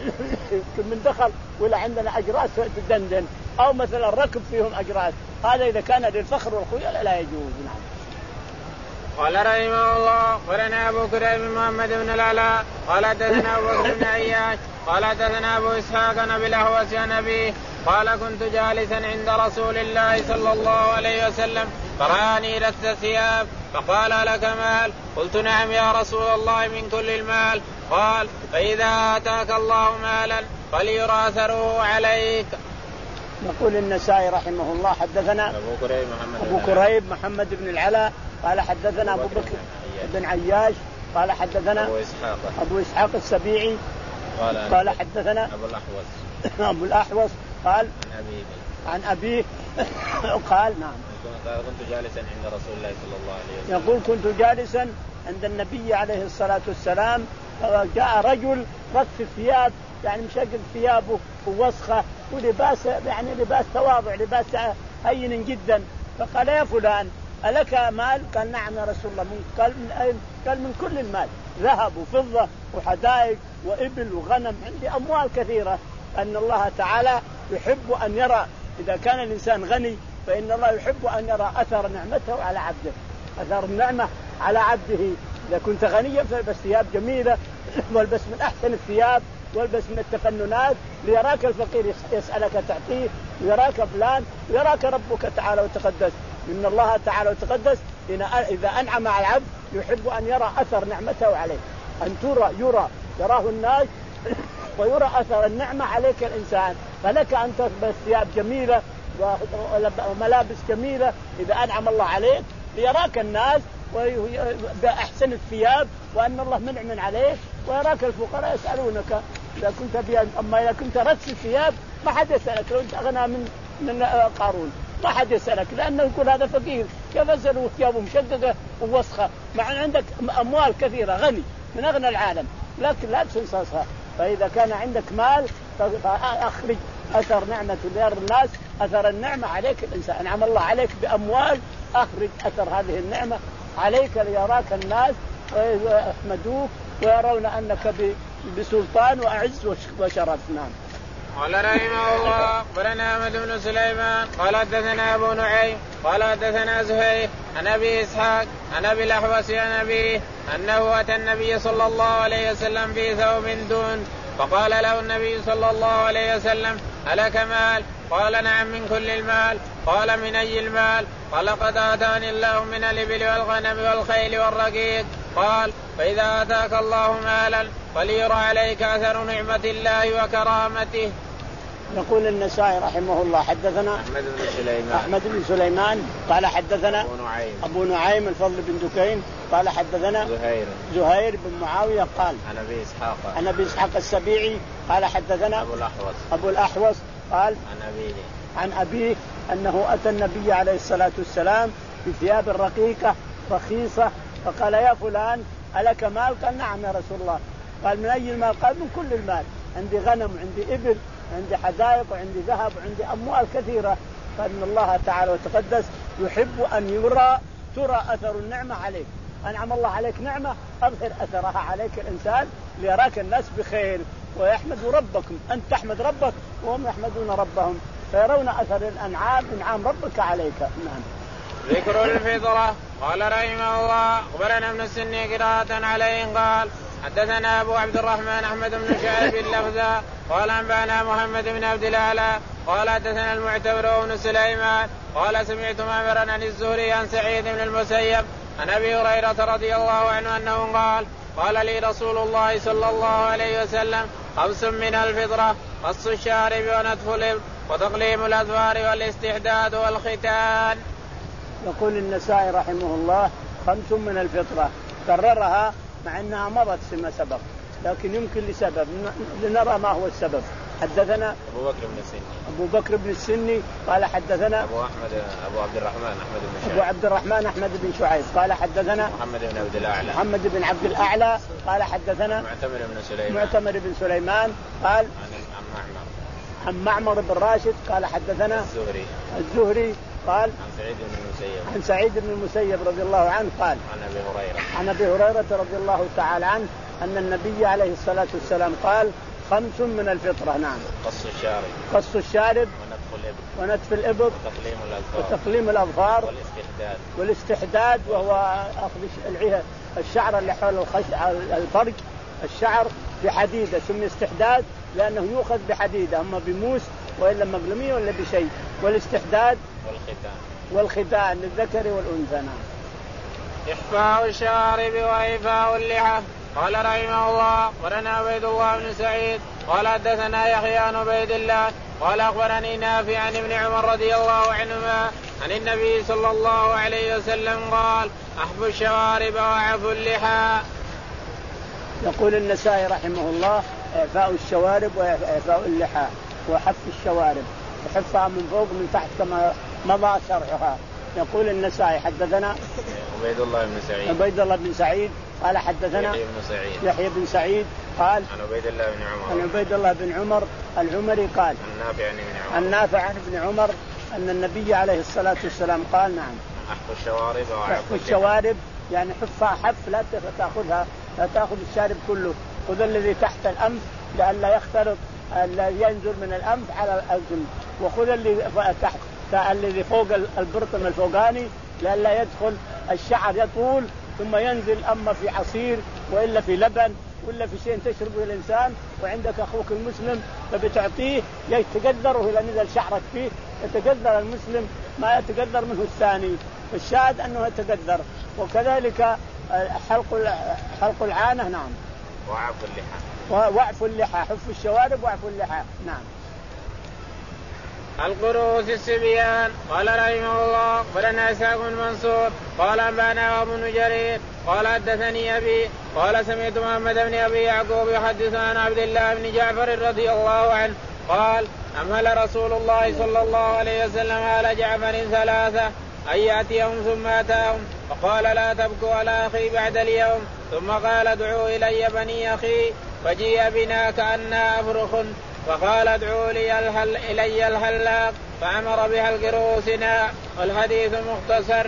من دخل ولا عندنا أجراس تدندن أو مثلا ركب فيهم أجراس هذا إذا كان للفخر والخيلاء لا يجوز. نعم. قال رحمه الله أخبرنا أبو كريب محمد بن العلاء قال حدثنا أبو بكر بن عياش قال حدثنا أبو إسحاق عن أبي الأهوس عن أبيه قال كنت جالسا عند رسول الله صلى الله عليه وسلم فرآني لست ثياب فقال لك مال؟ قلت نعم يا رسول الله من كل المال. قال فإذا آتاك الله مالا فليرى ثره عليك. يقول النسائي رحمه الله حدثنا أبو كريب محمد, أبو كريب محمد بن العلاء قال حدثنا أبو بكر بن عياش قال حدثنا أبو إسحاق أبو إسحاق السبيعي قال, قال حدثنا أبو الأحوص أبو الأحوص قال عن أبيه عن أبيه قال نعم كنت جالسا عند رسول الله صلى الله عليه وسلم يقول كنت جالسا عند النبي عليه الصلاة والسلام جاء رجل رث الثياب يعني مشقق ثيابه ووسخة ولباس يعني لباس تواضع لباس هين جدا. فقال يا فلان ألك مال؟ قال نعم يا رسول الله. قال من أين؟ قال من كل المال ذهب وفضة وحدائق وإبل وغنم عندي أموال كثيرة. أن الله تعالى يحب أن يرى إذا كان الإنسان غني فإن الله يحب أن يرى أثر نعمته على عبده أثر النعمة على عبده. إذا كنت غنيا فالبس ثياب جميلة والبس من أحسن الثياب والبس من التفننات ليراك الفقير يسألك تعطيه ويراك فلان ويراك ربك تعالى وتقدس. إن الله تعالى وتقدس إذا أنعم على العبد يحب أن يرى أثر نعمته عليه أن ترى يرى يراه الناس ويرى أثر النعمة عليك الإنسان. فلك أن تلبس ثياب جميلة وملابس جميلة إذا أنعم الله عليك ليراك الناس بأحسن الثياب وأن الله منعم عليك، ويراك الفقراء يسألونك إذا كنت بيان. أما إذا كنت رس الثياب ما حد يسألك، لو أنت أغنى من من قارون ما حد يسألك، لأنه يقول هذا فقير كيف أسأله ثيابه مشققة ووسخة مع أن عندك أموال كثيرة غني من أغنى العالم، لكن لا تنصصها. فإذا كان عندك مال فأخرج أثر نعمة غير الناس، أثر النعمة عليك الإنسان، أنعم الله عليك بأموال، أخرج أثر هذه النعمة عليك ليراك الناس ويحمدوك ويرون أنك بسلطان وأعز وشرف. نعم. قال رحمه الله أخبرنا أحمد بن سليمان قال حدثنا أبو نعيم قال حدثنا زهير عن أبي إسحاق عن أبي الأحوص عن أبيه أنه أتى النبي صلى الله عليه وسلم في ثوب دون، فقال له النبي صلى الله عليه وسلم ألك مال؟ قال نعم من كل المال. قال من أي المال؟ قال قد آتاني الله من الإبل والغنم والخيل والرقيق. قال فإذا آتاك الله مالا فليرى عليك أثر نعمة الله وكرامته. يقول النسائي رحمه الله حدثنا أحمد بن سليمان أحمد بن سليمان قال حدثنا أبو نعيم أبو نعيم الفضل بن دكين قال حدثنا زهير زهير بن معاوية قال عن أبي إسحاق عن أبي إسحاق السبيعي قال حدثنا أبو الأحوص أبو الأحوص قال عن أبيه عن أبيه أنه أتى النبي عليه الصلاة والسلام بثياب رقيقة رخيصة، فقال يا فلان ألك مال؟ قال نعم يا رسول الله. قال من أي المال؟ قال من كل المال، عندي غنم وعندي إبل عندي حدائق وعندي ذهب وعندي أموال كثيرة. فإن الله تعالى وتقدس يحب أن يرى ترى أثر النعمة عليك، أنعم الله عليك نعمة أظهر أثرها عليك الإنسان ليراك الناس بخير ويحمدوا ربكم، أنت تحمد ربك وهم يحمدون ربهم فيرون أثر الأنعام إنعام ربك عليك. نعم. ذكر الفطرة. قال رحمه الله أخبرنا ابن السني قراءة عليه قال حدثنا أبو عبد الرحمن أحمد بن شعيب اللفظة قال أنبأنا محمد بن عبد الأعلى قال حدثنا المعتمر بن سليمان قال سمعت معمرا عن الزهري عن سعيد بن المسيب عن أبي هريرة رضي الله عنه أنه قال قال لي رسول الله صلى الله عليه وسلم خمس من الفطرة: قص الشارب ونتف الإبط وتقليم الأظفار والاستحداد والختان. يقول النسائي رحمه الله خمس من الفطرة، كررها مع أنها مضت فيما سبق لكن يمكن لسبب لنرى ما هو السبب. حدثنا أبو بكر بن السني أبو بكر بن السني قال حدثنا أبو أحمد أبو عبد الرحمن أحمد بن شعيب أبو عبد الرحمن أحمد بن شعيب قال حدثنا محمد بن عبد الأعلى محمد بن عبد الأعلى قال حدثنا معتمر بن سليمان معتمر بن سليمان قال عن معمر عن معمر بن راشد قال حدثنا الزهري الزهري قال عن سعيد بن المسيب عن سعيد بن المسيب رضي الله عنه قال عن أبي هريرة عن أبي هريرة رضي الله تعالى عنه أن النبي عليه الصلاة والسلام قال خمس من الفطرة. نعم. قص الشارب قص الشارب ونتف الإبط ونتف الإبط وتقليم الأظفار وتقليم الأظفار والاستحداد والاستحداد وهو أخذ الشعر اللي حول الفرج الشعر بحديدة ثم استحداد لأنه يؤخذ بحديدة أما بموس وإلا مقلمية ولا بشيء. والاستحداد والختان والختان للذكر والأنثى. نعم. إحفاء الشارب وإيفاء اللحى. قال رحمه الله ورنا عبيد الله بن سعيد قال حدثنا يحيى عن عبيد الله قال أخبرني نافع عن ابن عمر رضي الله عنهما عن النبي صلى الله عليه وسلم قال أحفوا الشوارب وأعفوا اللحى. يقول النسائي رحمه الله إعفاء الشوارب وإعفاء اللحى وحف الشوارب وحفها من فوق من تحت كما مضى شرحها. يقول النسائي حدثنا عبيد الله بن سعيد عبيد الله بن سعيد قال حدثنا يحيى بن سعيد يحيى بن سعيد قال عن عبيد الله بن عمر عن عبيد الله بن عمر العمري قال عن نافع عن ابن عمر عن نافع عن ابن عمر أن النبي عليه الصلاة والسلام قال نعم أحفوا الشوارب وأعفوا الشوارب يعني حفها حف لا تأخذها لا تأخذ الشارب كله، خذ الذي تحت الأنف لئلا يختلط الذي ينزل من الأنف على الأذن، وخذ اللي تحت الذي فوق البرطم الفوقاني لئلا يدخل الشعر يطول ثم ينزل أما في عصير وإلا في لبن ولا في شيء تشربه الإنسان وعندك أخوك المسلم فبتعطيه يتقدره إذا نزل شعرك فيه يتقدر المسلم ما يتقدر منه الثاني، الشاهد أنه يتقدر. وكذلك حلق حلق العانة. نعم. وعفو اللحى وعفو اللحى حف الشوارب وعفو اللحى. نعم. القروس الصبيان. قال رحمه الله أخبرنا إسحاق بن منصور قال أنبأنا أبو جرير قال حدثني أبي قال سمعت محمد بن أبي يعقوب يحدث عن عبد الله بن جعفر رضي الله عنه قال أمهل رسول الله صلى الله عليه وسلم على جعفر ثلاثة أن يأتيهم ثم أتاهم فقال لا تبكوا على أخي بعد اليوم ثم قال ادعوا إلي بني أخي فجيء بنا كأننا أفرخ فقال ادعوا لي الحل إلي الحلاق فأمر بحلق رؤوسنا. والحديث مختصر.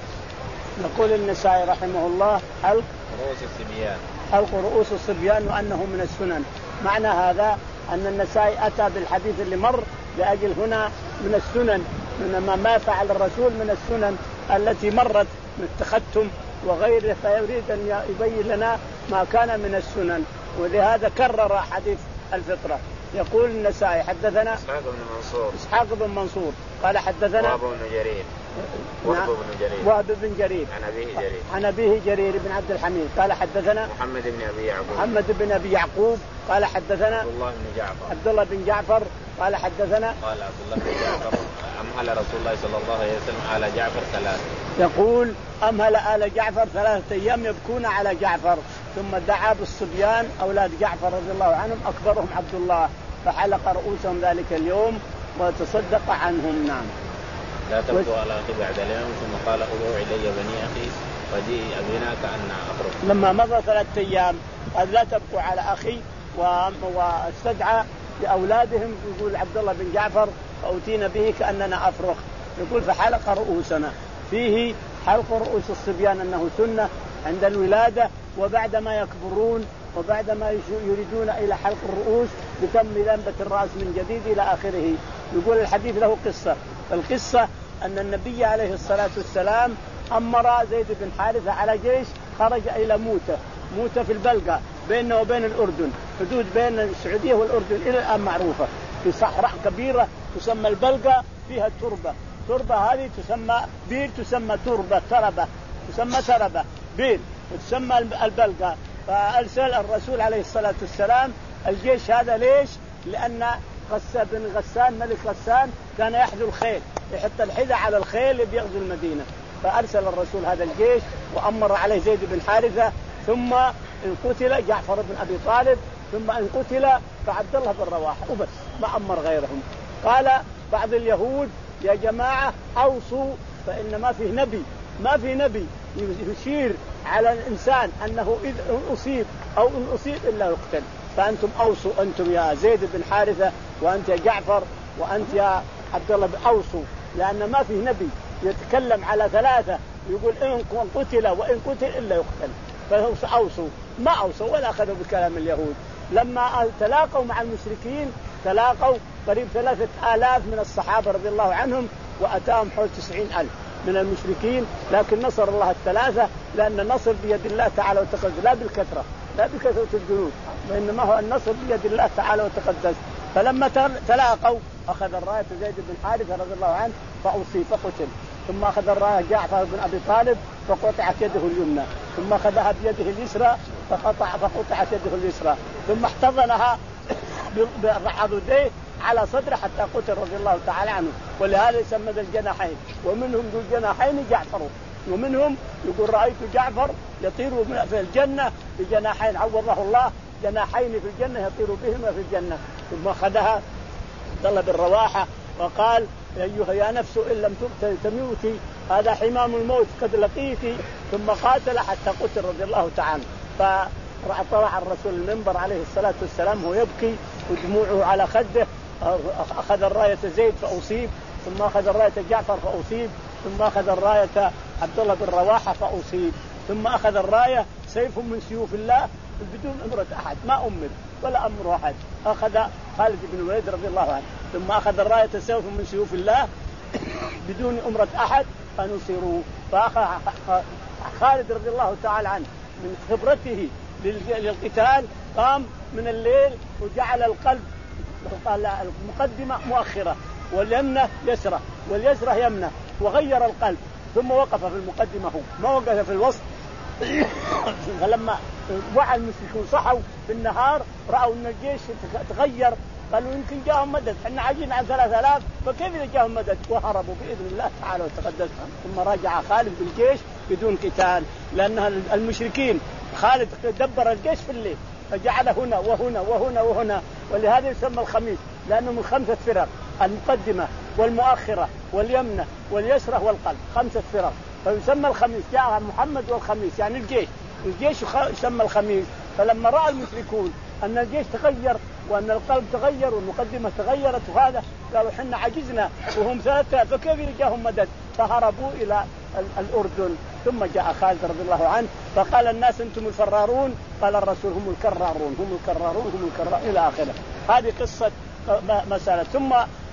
يقول النسائي رحمه الله حلق رؤوس الصبيان حلق رؤوس الصبيان وأنه من السنن. معنى هذا أن النسائي أتى بالحديث اللي مر لأجل هنا من السنن من ما فعل الرسول من السنن التي مرت من التختم وغيره فيريد أن يبين لنا ما كان من السنن ولهذا كرر حديث الفطرة. يقول النسائي حدثنا إسحاق بن منصور إسحاق بن منصور قال حدثنا وهب بن جرير وهب بن جرير وهب بن جرير عن أبيه جرير عن أبيه جرير بن عبد الحميد قال حدثنا محمد بن أبي يعقوب محمد بن أبي يعقوب قال حدثنا عبد الله بن جعفر عبد الله بن جعفر قال حدثنا قال عبد الله بن جعفر أمهل رسول الله صلى الله عليه وسلم على جعفر ثلاثة. يقول أمهل آل جعفر ثلاثة أيام يبكون على جعفر ثم دعا بالصبيان أولاد جعفر رضي الله عنهم أكبرهم عبد الله فحلق رؤوسهم ذلك اليوم وتصدق عنهم. نعم. لا تبكوا على أخي بعد اليوم ثم قال ادعوا إلي بني أخي فجيء بنا كأننا أفرخ. لما مضى ثلاثة أيام قال لا تبكوا على أخي واستدعى لأولادهم يقول عبد الله بن جعفر فأتينا به كأننا أفرخ. يقول فحلق رؤوسنا. فيه حلق رؤوس الصبيان أنه سنة عند الولادة وبعد ما يكبرون وبعد ما يريدون إلى حلق الرؤوس بتم لمبة الرأس من جديد إلى آخره. يقول الحديث له قصة. القصة أن النبي عليه الصلاة والسلام أمر زيد بن حارثة على جيش خرج إلى موتة موتة في البلقاء بيننا وبين الأردن حدود بين السعودية والأردن إلى الآن معروفة في صحراء كبيرة تسمى البلقاء فيها تربة تربة هذه تسمى بير تسمى تربة تربة تسمى تربة بير وتسمى البلقاء. فأرسل الرسول عليه الصلاة والسلام الجيش هذا ليش؟ لأن غسان بن غسان ملك غسان كان يحذو الخيل يحط الحذاء على الخيل بيغزو المدينة. فأرسل الرسول هذا الجيش وأمر عليه زيد بن حارثة ثم إن قتل جعفر بن أبي طالب ثم إن قتل فعبد الله بن رواحة وبس ما أمر غيرهم. قال بعض اليهود يا جماعة أوصوا فإن ما فيه نبي ما في نبي يشير على الإنسان أنه إذ أصيب أو إن أصيب إلا يقتل. فأنتم أوصوا أنتم يا زيد بن حارثة وأنت يا جعفر وأنت يا عبد الله أوصوا لأن ما فيه نبي يتكلم على ثلاثة يقول إن قتل وإن قتل إلا يقتل. فأوصوا ما أوصوا ولا أخذوا بكلام اليهود. لما تلاقوا مع المشركين تلاقوا قريب ثلاثة آلاف من الصحابة رضي الله عنهم وأتاهم حول تسعين ألف من المشركين لكن نصر الله الثلاثة لأن النصر بيد الله تعالى وتقدس لا بالكثرة لا بكثرة الجنود وإنما هو النصر بيد الله تعالى وتقدس. فلما تلاقوا أخذ الراية زيد بن حارثة رضي الله عنه فأصيب فقتل ثم أخذ الراية جعفر بن أبي طالب فقطعت يده اليمنى ثم أخذها بيده اليسرى فقطع فقطعت يده اليسرى ثم احتضنها بعضديه على صدره حتى قتل رضي الله تعالى عنه. ولهذا يسمى الجناحين ومنهم ذو الجناحين جعفر ومنهم يقول رأيت جعفر يطير في الجنة بجناحين عوضه الله جناحين في الجنة يطير بهما في الجنة. ثم أخذها عبد الله بن رواحة وقال أيها يا نفس إن لم تموتي هذا حمام الموت قد لقيتي ثم قاتل حتى قتل رضي الله تعالى. فطلع الرسول المنبر عليه الصلاة والسلام هو يبكي ودموعه على خده. أخذ الراية زيد فأصيب ثم أخذ الراية جعفر فأصيب ثم أخذ الراية عبد الله بن رواحة فأصيب ثم أخذ الراية سيف من سيوف الله بدون أمرة أحد ما أمر ولا أمر أحد أخذ خالد بن الوليد رضي الله عنه ثم أخذ الراية سيف من سيوف الله بدون أمرة أحد فنصروا. فأخذ خالد رضي الله تعالى عنه من خبرته للقتال قام من الليل وجعل القلب المقدمة مؤخرة واليمنى يسرى واليسرى يمنى وغير القلب ثم وقف في المقدمة هو ما وقف في الوسط. فلما وعى المشركون صحوا في النهار رأوا أن الجيش تغير قالوا يمكن جاءهم مدد، احنا عاجزين عن ثلاثة آلاف فكيف إذا جاءهم مدد؟ وهربوا بإذن الله تعالى وتقدس. ثم رجع خالد بالجيش بدون قتال، لأن المشركين خالد دبر الجيش في الليل فجعل هنا وهنا وهنا وهنا، ولهذا يسمى الخميس، لأنه من خمسة فرق: المقدمة والمؤخرة واليمنة واليسرة والقلب، خمسة فرق فيسمى الخميس. جاء محمد والخميس يعني الجيش، الجيش يسمى الخميس. فلما رأى المشركون أن الجيش تغير وأن القلب تغير والمقدمة تغيرت وهذا، قالوا حنا عجزنا وهم ثلاثة فكيف جاءهم مدد؟ فهربوا إلى الأردن. ثم جاء خالد رضي الله عنه فقال الناس أنتم الفرارون، قال الرسول هم الكرارون هم الكرارون هم الكرارون إلى آخره. هذه قصة مسألة. ثم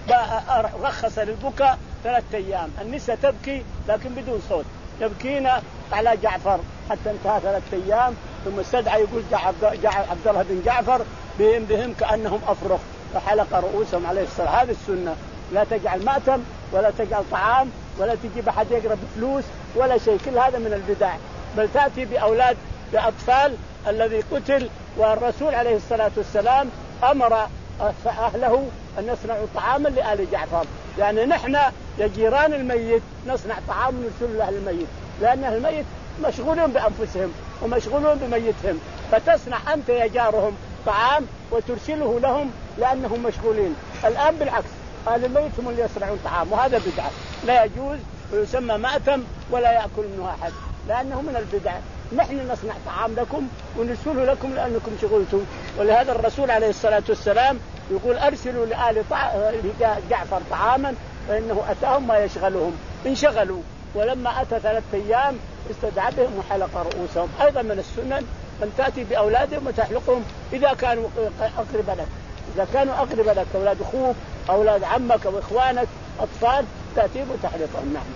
رخص للبكاء ثلاثة أيام، النساء تبكي لكن بدون صوت، يبكين على جعفر حتى انتهى ثلاثة أيام. ثم استدعى يقول جاء عبد الله بن جعفر بهم بهم كأنهم أفرخ فحلق رؤوسهم عليه الصلاة. هذه السنة، لا تجعل مأتم ولا تجعل طعام ولا تجيب أحد يقرب فلوس ولا شيء، كل هذا من البدع. بل تأتي بأولاد بأطفال الذي قتل، والرسول عليه الصلاة والسلام أمر أهله أن يصنعوا طعاما لآل جعفر، يعني نحن يا جيران الميت نصنع طعام ونرسل له الميت، لأن الميت مشغولون بأنفسهم ومشغولون بميتهم، فتصنع أنت يا جارهم طعام وترسله لهم لأنهم مشغولين. الآن بالعكس، أهل الميت هم اللي يصنعون طعام، وهذا بدعة لا يجوز ويسمى مأتم ولا يأكل منه أحد لأنه من البدع. نحن نصنع طعام لكم ونرسله لكم لأنكم شغلتم. ولهذا الرسول عليه الصلاة والسلام يقول أرسلوا لآل جعفر طعاما فإنه أتاهم ما يشغلهم، انشغلوا. ولما أتى ثلاثة أيام استدعى بهم وحلق رؤوسهم. أيضا من السنن أن تأتي بأولادهم وتحلقهم إذا كانوا أقرب لك، إذا كانوا أقرب لك أولاد أخوك أولاد عمك أو إخوانك أطفال تأتي وتحلقهم. نعم.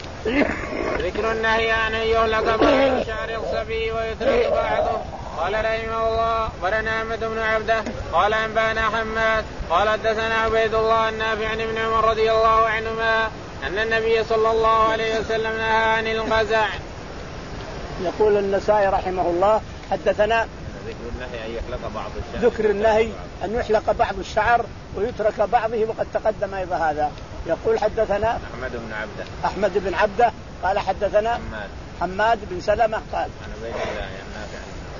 ذكر النهي عن أن يهلك بعض شعر الصبي ويترك بعضه. قال رحمه الله أخبرنا أحمد بن عبده قال أنبأنا حماد قال حدثنا عبيد الله النافع عن ابن عمر رضي الله عنهما أن النبي صلى الله عليه وسلم نهى عن القزع. يقول النسائي رحمه الله حدثنا ذكر النهي أن يحلق بعض الشعر ذكر النهي أن يحلق بعض الشعر ويترك بعضه، وقد تقدم أيضا هذا. يقول حدثنا أحمد بن عبده أحمد بن عبده قال حدثنا حماد حماد بن سلمة قال عن عبيد الله عن نافع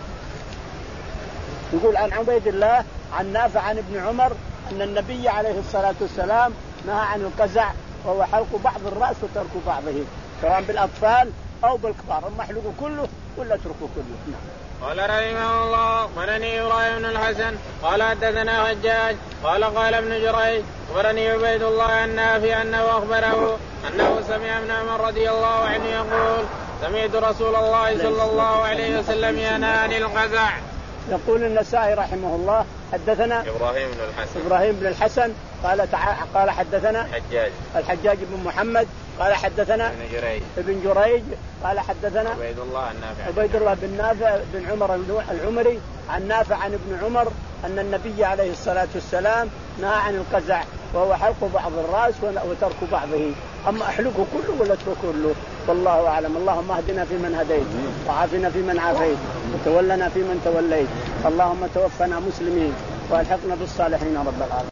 يقول عن عبيد الله عن نافع عن ابن عمر أن النبي عليه الصلاة والسلام نهى عن القزع، وهو حلق بعض الرأس وترك بعضه سواء بالأطفال أو بالكبار، أما احلقوا كله ولا اتركوا كله. نعم. قال رحمه الله أخبرني إبراهيم بن الحسن قال حدثنا حجاج قال قال ابن جريج أخبرني عبيد الله عن نافع أنه أخبره أنه سمع ابن عمر رضي الله عنه يقول سمعت رسول الله صلى الله عليه وسلم ينهى عن القزع. يقول النسائي رحمه الله حدثنا إبراهيم بن الحسن إبراهيم بن الحسن قال تع... قال حدثنا حجاج الحجاج بن محمد قال حدثنا ابن جريج ابن جريج قال حدثنا عبيد الله النافع عبيد الله بن نافع بن عمر العمري عن نافع عن ابن عمر أن النبي عليه الصلاة والسلام نهى عن القزع، وهو حلق بعض الرأس وترك بعضه، أما أحلقه كله ولا اتركه كله، والله أعلم. اللهم اهدنا فيمن هديت وعافنا فيمن عافيت وتولنا فيمن توليت، اللهم توفنا مسلمين والحقنا بالصالحين رب العالمين.